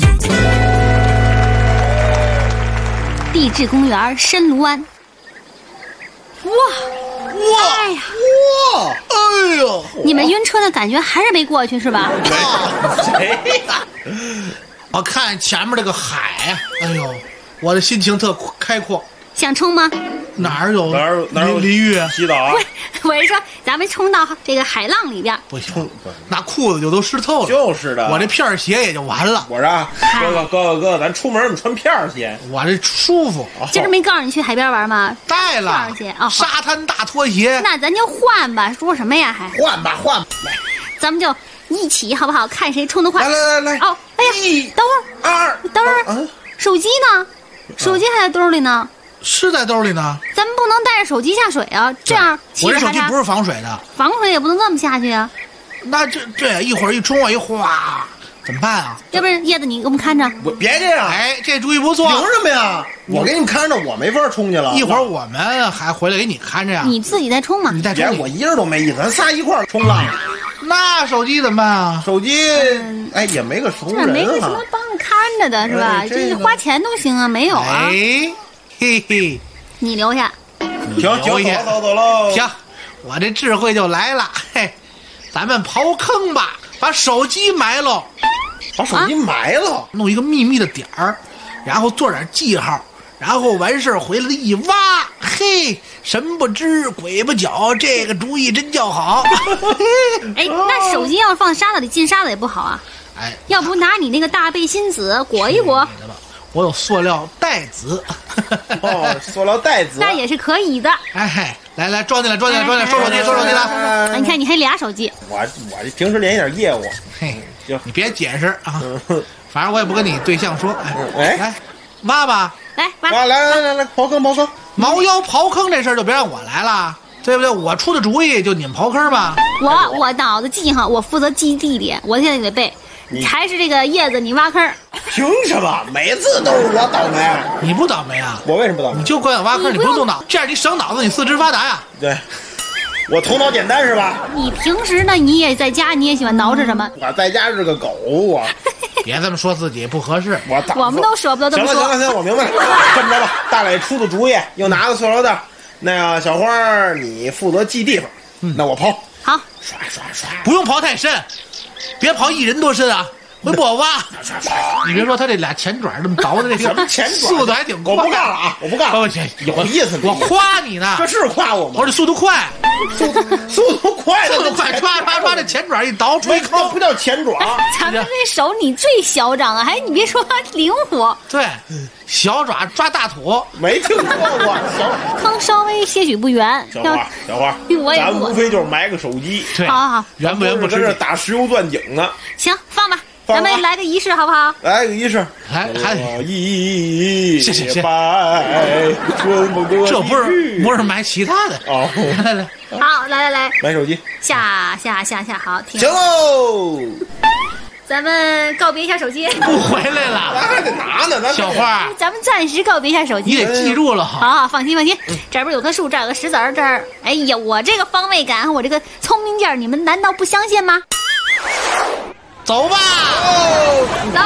地质公园深卢湾。哇！哎呀！ 哇！哎呦！ 你们晕车的感觉还是没过去是吧？ 谁呀？我看前面这个海呀，哎呦，我的心情特开阔。 想冲吗？ 哪儿有淋浴洗澡啊？ 我是说，咱们冲到这个海浪里边不行，那裤子就都湿透了。 就是的， 我这片鞋也就完了。 我说哥哥，咱出门怎么穿片鞋？ 我这舒服。 今儿没告诉你去海边玩吗？ 带了片鞋啊， 沙滩大拖鞋。 那咱就换吧，说什么呀？还换吧，来， 咱们就一起好不好？看谁冲得快。 来。 哦，哎呀，等会儿，等会儿，手机呢？手机还在兜里呢。 是在兜里呢， 咱们不能带着手机下水啊！这样， 我这手机不是防水的， 防水也不能这么下去啊。 那这一会儿一冲我一哗，怎么办啊？ 要不然叶子你给我们看着。 我别这样， 哎，这主意不错。 凭什么呀？我给你们看着，我没法冲去了。 一会儿我们还回来给你看着呀。 你自己再冲嘛。 你再冲， 我一人都没意思，咱仨一块儿冲浪。 那手机怎么办啊？ 手机，哎，也没个熟人， 没个什么帮着看着的是吧？这花钱都行啊，没有啊。 哎，嘿嘿。 你留下， 行，走喽。 行，我这智慧就来了，嘿，咱们刨坑吧，把手机埋喽， 把手机埋了， 弄一个秘密的点儿，然后做点记号，然后完事儿回来一挖，嘿，神不知鬼不觉，这个主意真叫好。 哎，那手机要放沙子里进沙子也不好啊。 哎， 要不拿你那个大背心子裹一裹。 我有塑料袋子。 哦，塑料袋子那也是可以的。 哎，来装进来，收手机了。 你看你还俩手机。 我平时练一点业务。 嘿，你别解释啊，反正我也不跟你对象说。哎，来挖吧， 来， 刨坑。 猫腰刨坑这事儿就别让我来了，对不对？我出的主意就你们刨坑吧。 我脑子记上，我负责记地点，我现在得背。还是这个叶子，你挖坑。 凭什么每次都是我倒霉？ 你不倒霉啊？ 我为什么不倒霉？ 你就管我挖坑，你不用动脑，这样你省脑子，你四肢发达呀。 对，我头脑简单是吧？ 你平时呢？你也在家，你也喜欢捯饬什么？ 我在家是个狗，我别这么说自己不合适。 我们都舍不得这么说。 行，我明白了。这么着吧，大磊出的主意，又拿个塑料袋，那小花你负责记地方，那我刨。 好， 刷， 不用刨太深，别刨1人多深啊。会不好挖，你别说他这俩前爪这么倒的，这什么前爪速度还挺快。 我不干了啊！我不干了，有意思。 我夸你呢， 这是夸我吗？ 我这速度快， 速度快， 刷这前爪一倒，吹坑不叫前爪。 咱们这手你最嚣张啊！还你别说灵活， 对，小爪抓大土， 没听说过。 坑稍微些许不圆。 小花，咱无非就是埋个手机。 对， 好， 圆不圆不跟这打石油钻井呢。 行，放吧。咱们来个仪式好不好？ 来个仪式， 来， 一拜春风这不是买其他的哦。 来， 好，来， 买手机， 下，好，停。 行喽。 咱们告别一下手机。 不回来了， 咱还得拿呢， 小花。 咱们暂时告别一下手机， 你得记住了。 好，放心。这儿不是有棵树，这儿有个石子儿，这儿。哎呀，我这个方位感，我这个聪明劲儿，你们难道不相信吗？ 走吧， 走，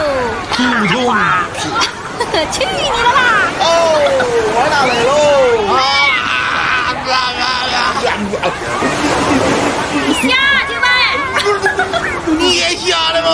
去你的吧！ 玩大磊喽！ 你下去呗！ 你也下来吧！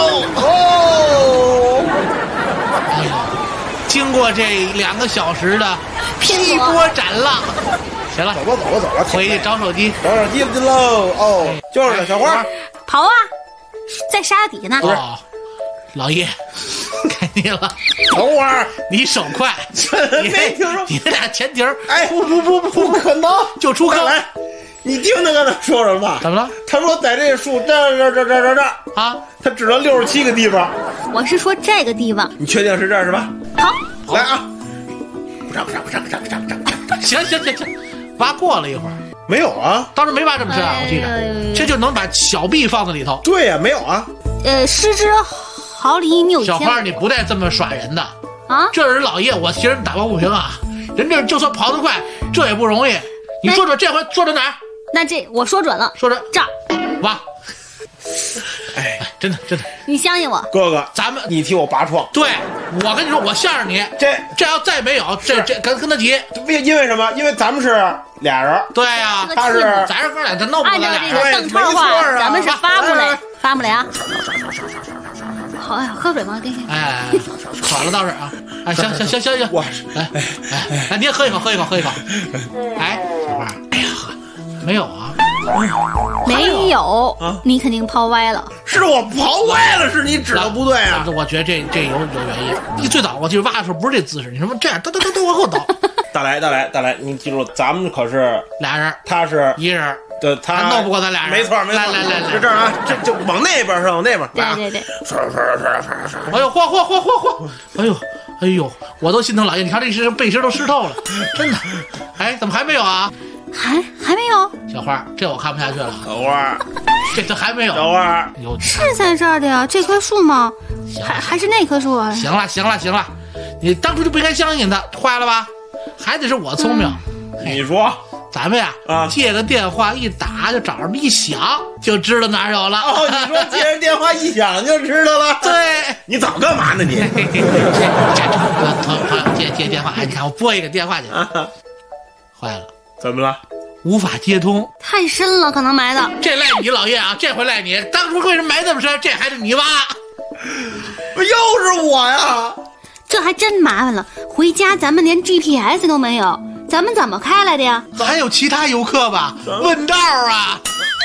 经过这2个小时的劈波斩浪，行了， 走吧， 回去找手机去喽！哦，就是小花， 刨啊！在沙底下呢。 哦，老爷，该你了。 等会儿， 你手快， 没听说你那俩前蹄儿， 哎，不可能， 就出坑。 你听他刚才说什么？ 怎么了？ 他说在这树这啊， 他指了67个地方。 我是说这个地方。 你确定是这儿是吧？ 好， 来啊！ 行，挖过了一会儿。 没有啊， 当时没挖这么深啊，我记着，这就能把小臂放在里头。 对呀，没有啊。 失之毫厘谬以千里。 小花，你不带这么耍人的啊！ 这人老爷，我嫌人打抱不平啊！人这就算跑得快，这也不容易。你说这回说到哪儿？ 那这我说准了， 说准这儿挖。哎，真的， 你相信我， 哥哥， 咱们你替我拔创。 对，我跟你说，我相信你。这要再没有，这跟他急。 因为什么？因为咱们是俩人。 对呀， 他是咱是哥俩，他弄不了俩人。 按照这个邓超话，咱们是发不来啊。好呀，喝水吗？给你。 哎，好了，到这儿啊。哎，行，我来，你也喝一口。哎，小花，哎呀，没有啊。 没有，你肯定抛歪了。 是我抛歪了，是你指的不对啊！ 我觉得这有原因。你最早我记得挖的时候不是这姿势，你什么这样，都往后倒。 大来，你记住，咱们可是俩人， 他是一人， 对，他弄不过咱俩人。 没错， 来， 就这儿啊，这就往那边是往那边。 对。 哎呦，嚯！哎呦，我都心疼老爷，你看这身背心都湿透了，真的。哎，怎么还没有啊？ 还没有， 小花，这我看不下去了。 小花， 这还没有。 小花， 是在这儿的呀，这棵树吗？还是那棵树啊？ 行了，你当初就不应该相信他，坏了吧？还得是我聪明。 你说， 咱们呀，借个电话一打就找着，一响就知道哪儿有了。 哦，你说借着电话一响就知道了？ 对， 你早干嘛呢你？ 接电话，你看我拨一个电话去，坏了。 怎么了？ 无法接通， 太深了，可能埋的。 这赖你老爷啊，这回赖你，当初为什么埋这么深？这还得你挖， 不又是我呀？ 这还真麻烦了。回家咱们连 GPS 都没有，咱们怎么开来的呀？ 还有其他游客吧？问道啊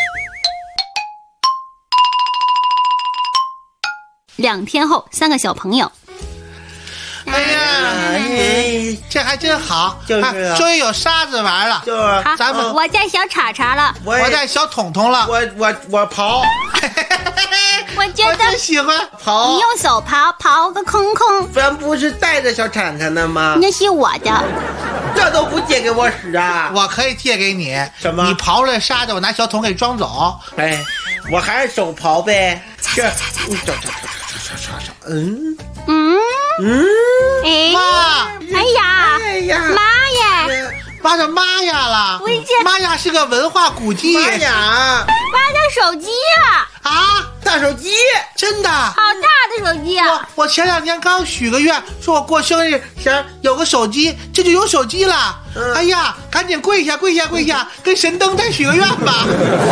！2天后，3个小朋友。 哎呀，这还真好， 就是终于有沙子玩了。 就是咱们我带小叉叉了， 我带小桶桶了， 我刨。 我觉得真喜欢刨， 你用手刨个空空。 咱不是带着小铲铲的吗？ 那是我的， 这都不借给我使啊！ 我可以借给你。 什么？ 你刨了沙子，我拿小桶给装走。 哎，我还是手刨呗。 擦。 妈！ 哎呀，妈耶！ 挖着玛雅了， 不是， 玛雅是个文化古迹。 玛雅， 挖到手机了啊！ 大手机， 真的， 好大的手机啊！ 我前2天刚许个愿，说我过生日想有个手机，这就有手机了。哎呀，赶紧跪下，跟神灯再许个愿吧。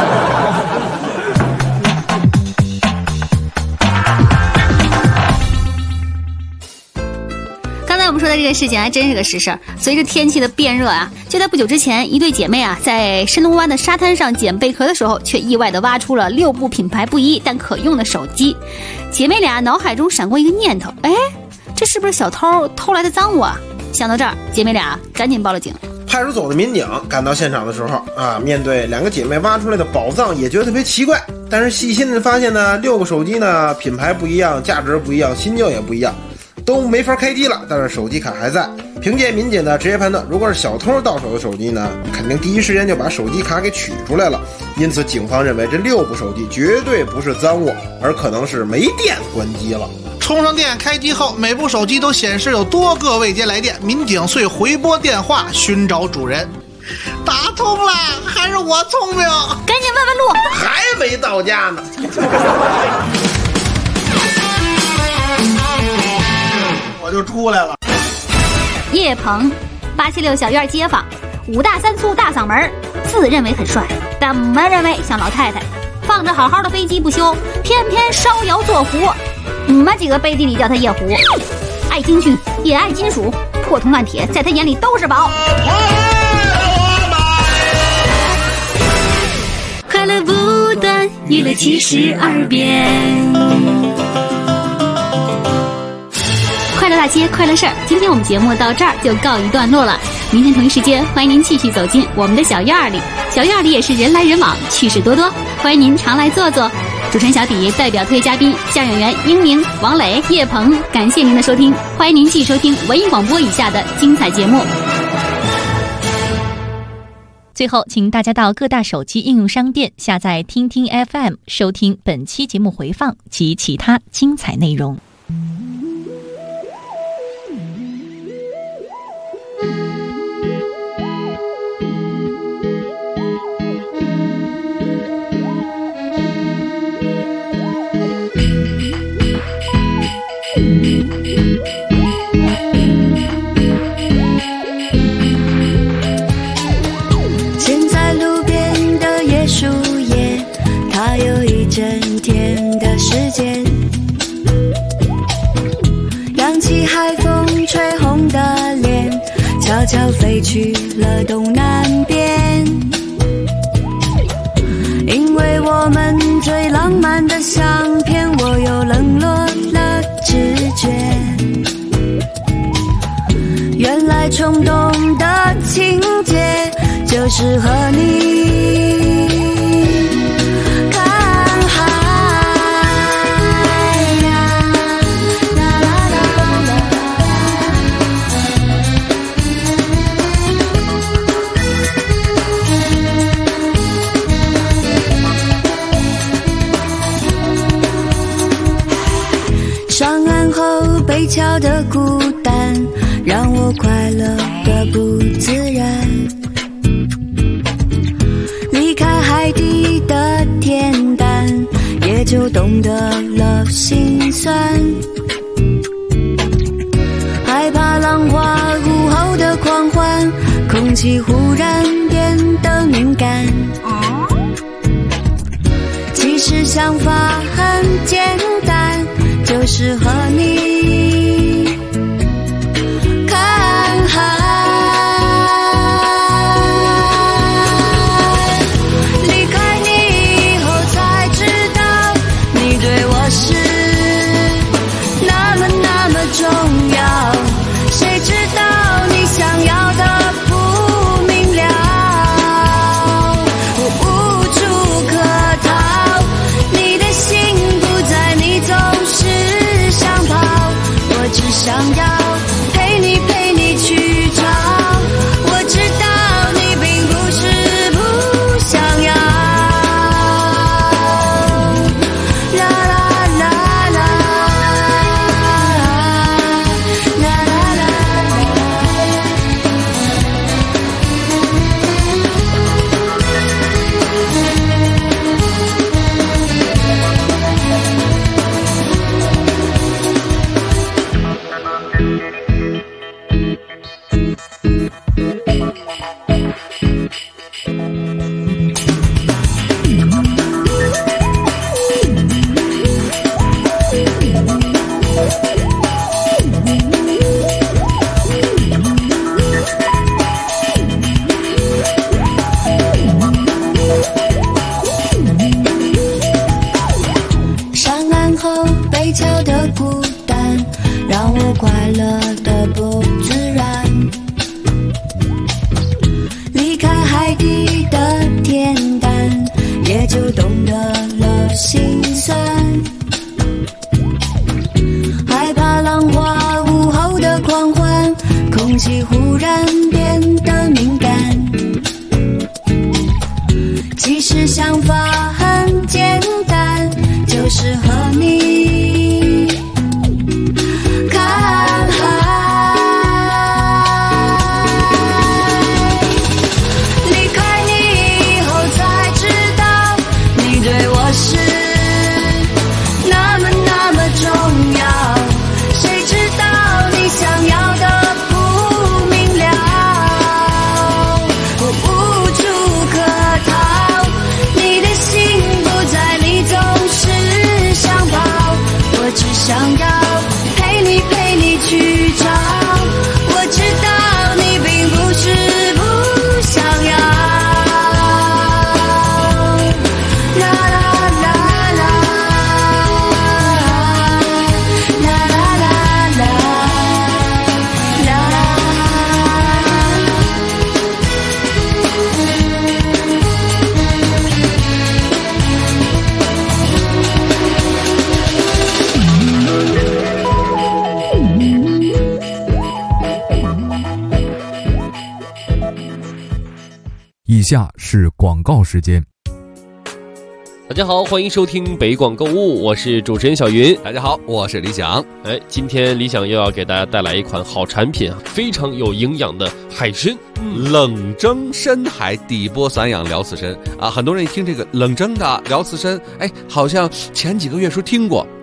刚才我们说的这件事情还真是个实事儿。随着天气的变热啊，就在不久之前，一对姐妹啊在深龙湾的沙滩上捡贝壳的时候，却意外地挖出了6部品牌不一但可用的手机。姐妹俩脑海中闪过一个念头，哎，这是不是小偷偷来的赃物啊？想到这儿，姐妹俩赶紧报了警。 派出所的民警赶到现场的时候啊，面对2个姐妹挖出来的宝藏，也觉得特别奇怪。但是细心的发现呢，6个手机呢品牌不一样，价值不一样，新旧也不一样，都没法开机了，但是手机卡还在。凭借民警的直接判断，如果是小偷到手的手机呢，肯定第一时间就把手机卡给取出来了。因此警方认为这6部手机绝对不是赃物，而可能是没电关机了。 充上电开机后，每部手机都显示有多个未接来电，民警遂回拨电话寻找主人。打通了，还是我聪明， 赶紧问问路， 还没到家呢。我就出来了。 叶鹏，876小院街坊，5大3粗大嗓门，自认为很帅，怎么认为像老太太，放着好好的飞机不修，偏偏烧窑做壶。你们几个背地里叫他夜壶，爱京剧也爱金属，破铜烂铁在他眼里都是宝。快乐不断，娱乐72变。快乐大街，快乐事儿。今天我们节目到这儿就告一段落了。明天同一时间，欢迎您继续走进我们的小院儿里。小院儿里也是人来人往，趣事多多，欢迎您常来坐坐。主持人小底代表特约嘉宾相声演员英明、王磊、叶鹏，感谢您的收听，欢迎您继续收听文艺广播以下的精彩节目。 最后，请大家到各大手机应用商店下载听听 FM， 收听本期节目回放及其他精彩内容。 悄飞去了东南边，因为我们最浪漫的相片，我又冷落了直觉。原来冲动的情节就是和你看海呀，啦啦啦啦。上岸后被敲的孤单，让我快乐的不自然。离开海底的恬淡，也就懂得了心酸。害怕浪花午后的狂欢，空气忽然变得敏感。其实想法很简单，就是和你看海。离开你以后才知道，你对我是那么那么重要。谁知道你想要的不明了，我无处可逃。你的心不在，你总是想跑，我只想要陪你陪你去找。我知道你并不是不想要，啦啦啦啦，啦啦啦。上岸后被敲的孤单，让我快乐的不自然。离开海底的恬淡，也就懂得了心酸。害怕浪花午后的狂欢，空气忽然变得敏感。其实想法很简单，就是和你看海。离开你以后才知道，你对我是那么那么重要。谁知道你想要的不明了，我无处可逃。你的心不在，你总是想跑，我只想要陪你陪你去找。我知道你并不是不想要，啦啦啦啦，啦啦啦啦，啦。 以下是广告时间。 大家好，欢迎收听北广购物，我是主持人小云。 大家好，我是李想。 今天李想又要给大家带来一款好产品啊，非常有营养的海参， 冷蒸深海底波散养辽刺参啊，很多人一听这个冷蒸的辽刺参，好像前几个月说听过。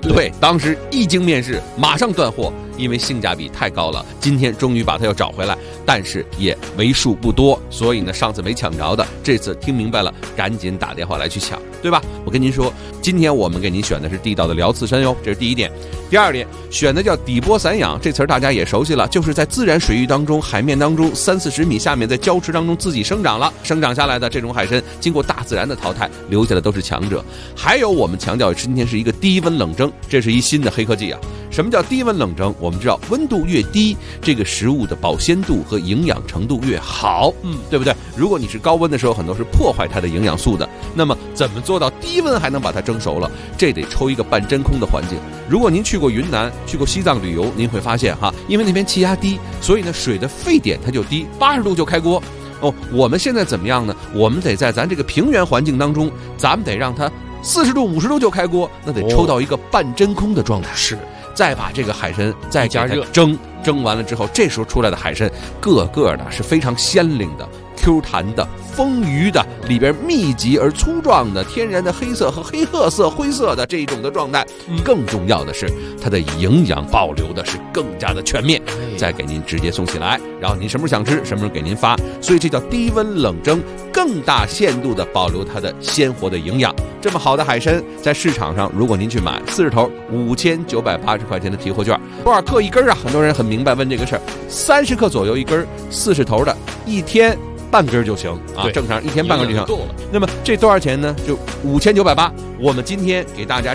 对，当时一经面世，马上断货，因为性价比太高了。今天终于把它又找回来，但是也为数不多，所以呢，上次没抢着的，这次听明白了，赶紧打电话来去抢，对吧？我跟您说，今天我们给您选的是地道的辽刺参哟，这是第一点。第二点，选的叫底波散养，这词儿大家也熟悉了，就是在自然水域当中、海面当中30-40米下面，在礁池当中自己生长了，生长下来的这种海参，经过大自然的淘汰，留下的都是强者。还有我们强调今天是一个低温冷蒸，这是一新的黑科技啊。什么叫低温冷蒸？我们知道温度越低，这个食物的保鲜度和营养程度越好，对不对？如果你是高温的时候，很多是破坏它的营养素的。那么怎么做到低温还能把它蒸熟了？这得抽一个半真空的环境。如果您去过云南、去过西藏旅游，您会发现哈，因为那边气压低，所以呢水的沸点它就低，80度就开锅。我们现在怎么样呢？我们得在咱这个平原环境当中，咱们得让它40度、50度就开锅，那得抽到一个半真空的状态。 是。 再把这个海参再加热蒸完了之后，这时候出来的海参个个的是非常鲜灵的、Q 弹的、丰腴的，里边密集而粗壮的天然的黑色和黑褐色、灰色的这一种的状态。更重要的是，它的营养保留的是更加的全面，再给您直接送起来，然后您什么时候想吃，什么时候给您发。所以这叫低温冷蒸，更大限度的保留它的鲜活的营养。这么好的海参，在市场上，如果您去买40头，5980块钱的提货券，多少克一根啊？很多人很明白问这个事儿，30克左右一根，40头的，一天半根就行啊，正常一天半根就行。那么这多少钱呢？就5980，我们今天给大家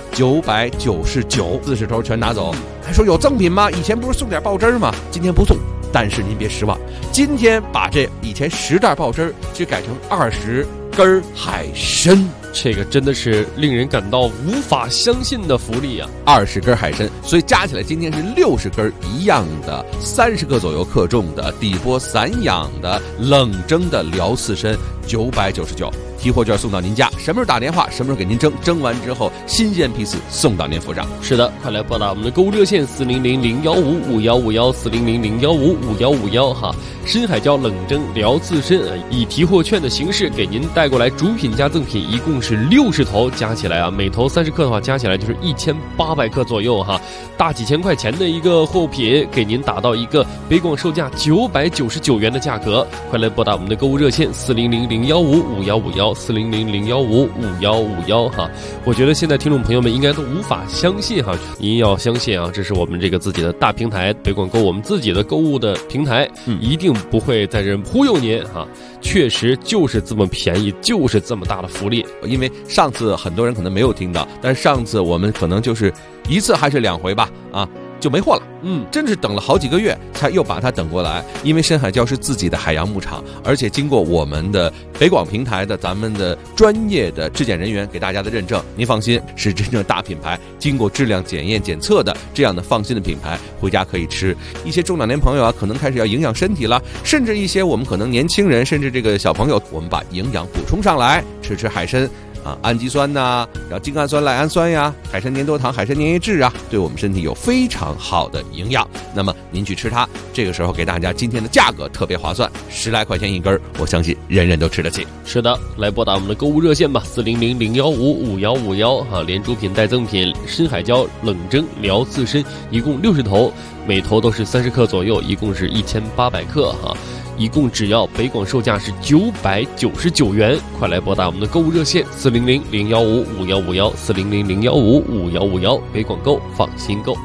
999，40头全拿走。还说有赠品吗？以前不是送点爆汁吗？今天不送。但是您别失望，今天把这以前10袋爆汁去改成20根海参， 这个真的是令人感到无法相信的福利啊 ！20根海参，所以加起来今天是60根一样的30克左右克重的底波散养的冷蒸的辽刺参，999。提货券送到您家，什么时候打电话，什么时候给您蒸，蒸完之后新鲜批次送到您府上。 是的，快来拨打我们的购物热线400-015-5151，400-015-5151哈。深海椒冷蒸辽刺参以提货券的形式给您带过来，主品加赠品一共是60头，加起来啊，每头30克的话，加起来就是1800克左右哈，大几千块钱的一个货品，给您打到一个北广售价999元的价格。快来拨打我们的购物热线400-015-5151，400-015-5151哈。我觉得现在听众朋友们应该都无法相信哈，您要相信啊，这是我们这个自己的大平台北广购，我们自己的购物的平台，一定不会在这忽悠您哈。确实就是这么便宜，就是这么大的福利。 因为上次很多人可能没有听到，但是上次我们可能就是1次还是2回吧啊，就没货了。真是等了好几个月才又把它等过来。因为深海礁是自己的海洋牧场，而且经过我们的北广平台的咱们的专业的质检人员给大家的认证，您放心，是真正大品牌，经过质量检验检测的这样的放心的品牌，回家可以吃。一些中老年朋友啊，可能开始要营养身体了，甚至一些我们可能年轻人，甚至这个小朋友，我们把营养补充上来，吃海参啊，氨基酸呐，然后精氨酸、赖氨酸呀，海参粘多糖、海参粘液质啊，对我们身体有非常好的营养。那么您去吃它，这个时候给大家今天的价格特别划算，10来块钱一根，我相信人人都吃得起。 是的，来拨打我们的购物热线吧，400-015-5151哈，连主品带赠品，深海礁冷蒸辽刺参一共60头，每头都是30克左右，一共是1800克哈。一共只要北广售价是999元，快来拨打我们的购物热线400-015-5151，400-015-5151，北广购，放心购。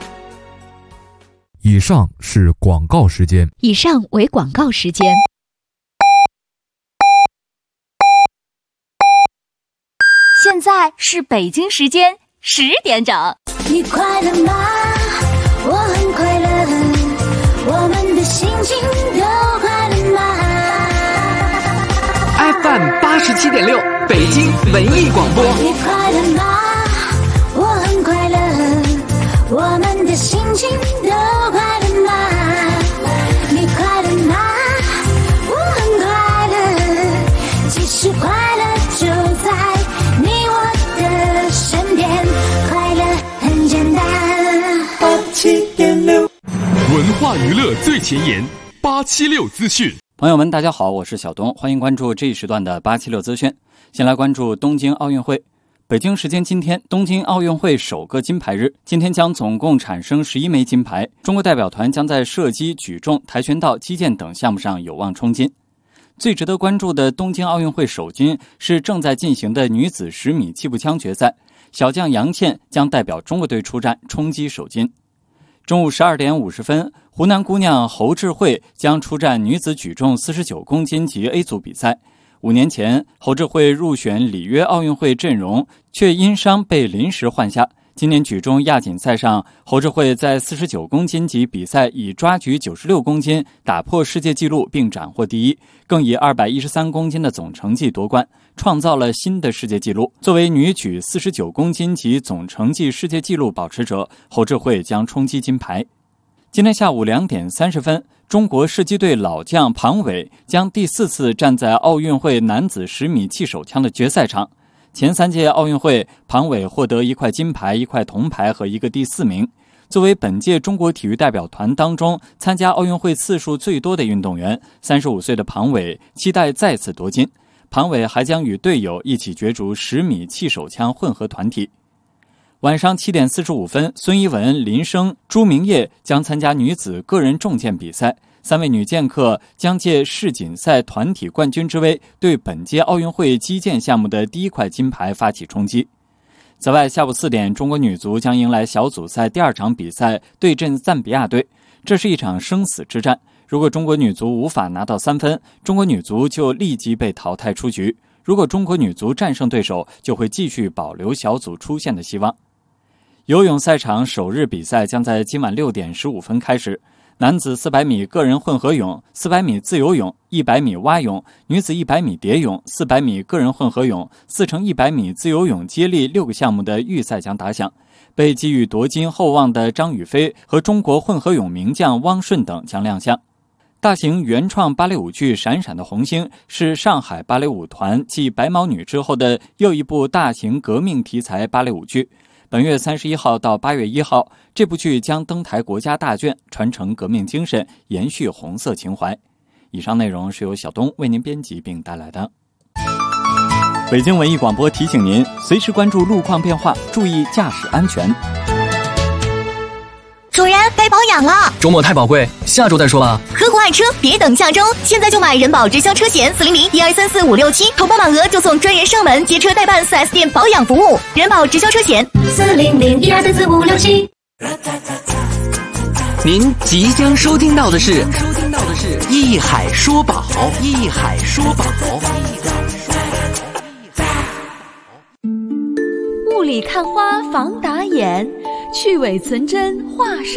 以上是广告时间。 以上为广告时间。 现在是北京时间10点整。 你快乐吗？我很快乐，我们的心情都快乐吗？ FM 87.6北京文艺广播。 你快乐吗？我很快乐，我们的心情都快乐吗？你快乐吗？我很快乐，其实快乐就在你我的身边，快乐很简单。87.6 文化娱乐最前沿，876资讯。 朋友们，大家好，我是小东，欢迎关注这一时段的876资讯。先来关注东京奥运会。 北京时间今天，东京奥运会首个金牌日，今天将总共产生11枚金牌。中国代表团将在射击、举重、跆拳道、击剑等项目上有望冲金。最值得关注的东京奥运会首金是正在进行的女子10米气步枪决赛，小将杨倩将代表中国队出战，冲击首金。中午12点50分，湖南姑娘侯智慧将出战女子举重49公斤级 A 组比赛。5年前，侯智慧入选里约奥运会阵容，却因伤被临时换下。今年举重亚锦赛上，侯智慧在49公斤级比赛以抓举96公斤打破世界纪录并斩获第一，更以213公斤的总成绩夺冠，创造了新的世界纪录。作为女举49公斤级总成绩世界纪录保持者，侯智慧将冲击金牌。今天下午2点30分，中国射击队老将庞伟将第4次站在奥运会男子10米气手枪的决赛场。前3届奥运会，庞伟获得1块金牌、1块铜牌和1个第4名。作为本届中国体育代表团当中参加奥运会次数最多的运动员，35岁的庞伟期待再次夺金。庞伟还将与队友一起角逐10米气手枪混合团体。晚上7点45分，孙一文、林生、朱明烨将参加女子个人重剑比赛。3位女剑客将借世锦赛团体冠军之威，对本届奥运会击剑项目的第1块金牌发起冲击。此外，下午4点，中国女足将迎来小组赛第2场比赛，对阵赞比亚队。这是一场生死之战，如果中国女足无法拿到3分，中国女足就立即被淘汰出局；如果中国女足战胜对手，就会继续保留小组出线的希望。游泳赛场首日比赛将在今晚6点15分开始。男子400米个人混合泳、400米自由泳、100米蛙泳、女子100米蝶泳、400米个人混合泳、4×100米自由泳接力6个项目的预赛将打响。被寄予夺金厚望的张雨霏和中国混合泳名将汪顺等将亮相。大型原创芭蕾舞剧《闪闪的红星》是上海芭蕾舞团继《白毛女》之后的又一部大型革命题材芭蕾舞剧。本月31号到8月1号，这部剧将登台国家大卷，传承革命精神，延续红色情怀。以上内容是由小东为您编辑并带来的。北京文艺广播提醒您，随时关注路况变化，注意驾驶安全。 主人，该保养了。 周末太宝贵，下周再说吧。 呵护爱车，别等下周，现在就买人保直销车险400-1234-567，投保满额就送专人上门接车代办 4S 店保养服务。人保直销车险400-1234-567。 您即将收听到的是一海说宝，一海说宝。 雾里看花防打眼，去伪存真画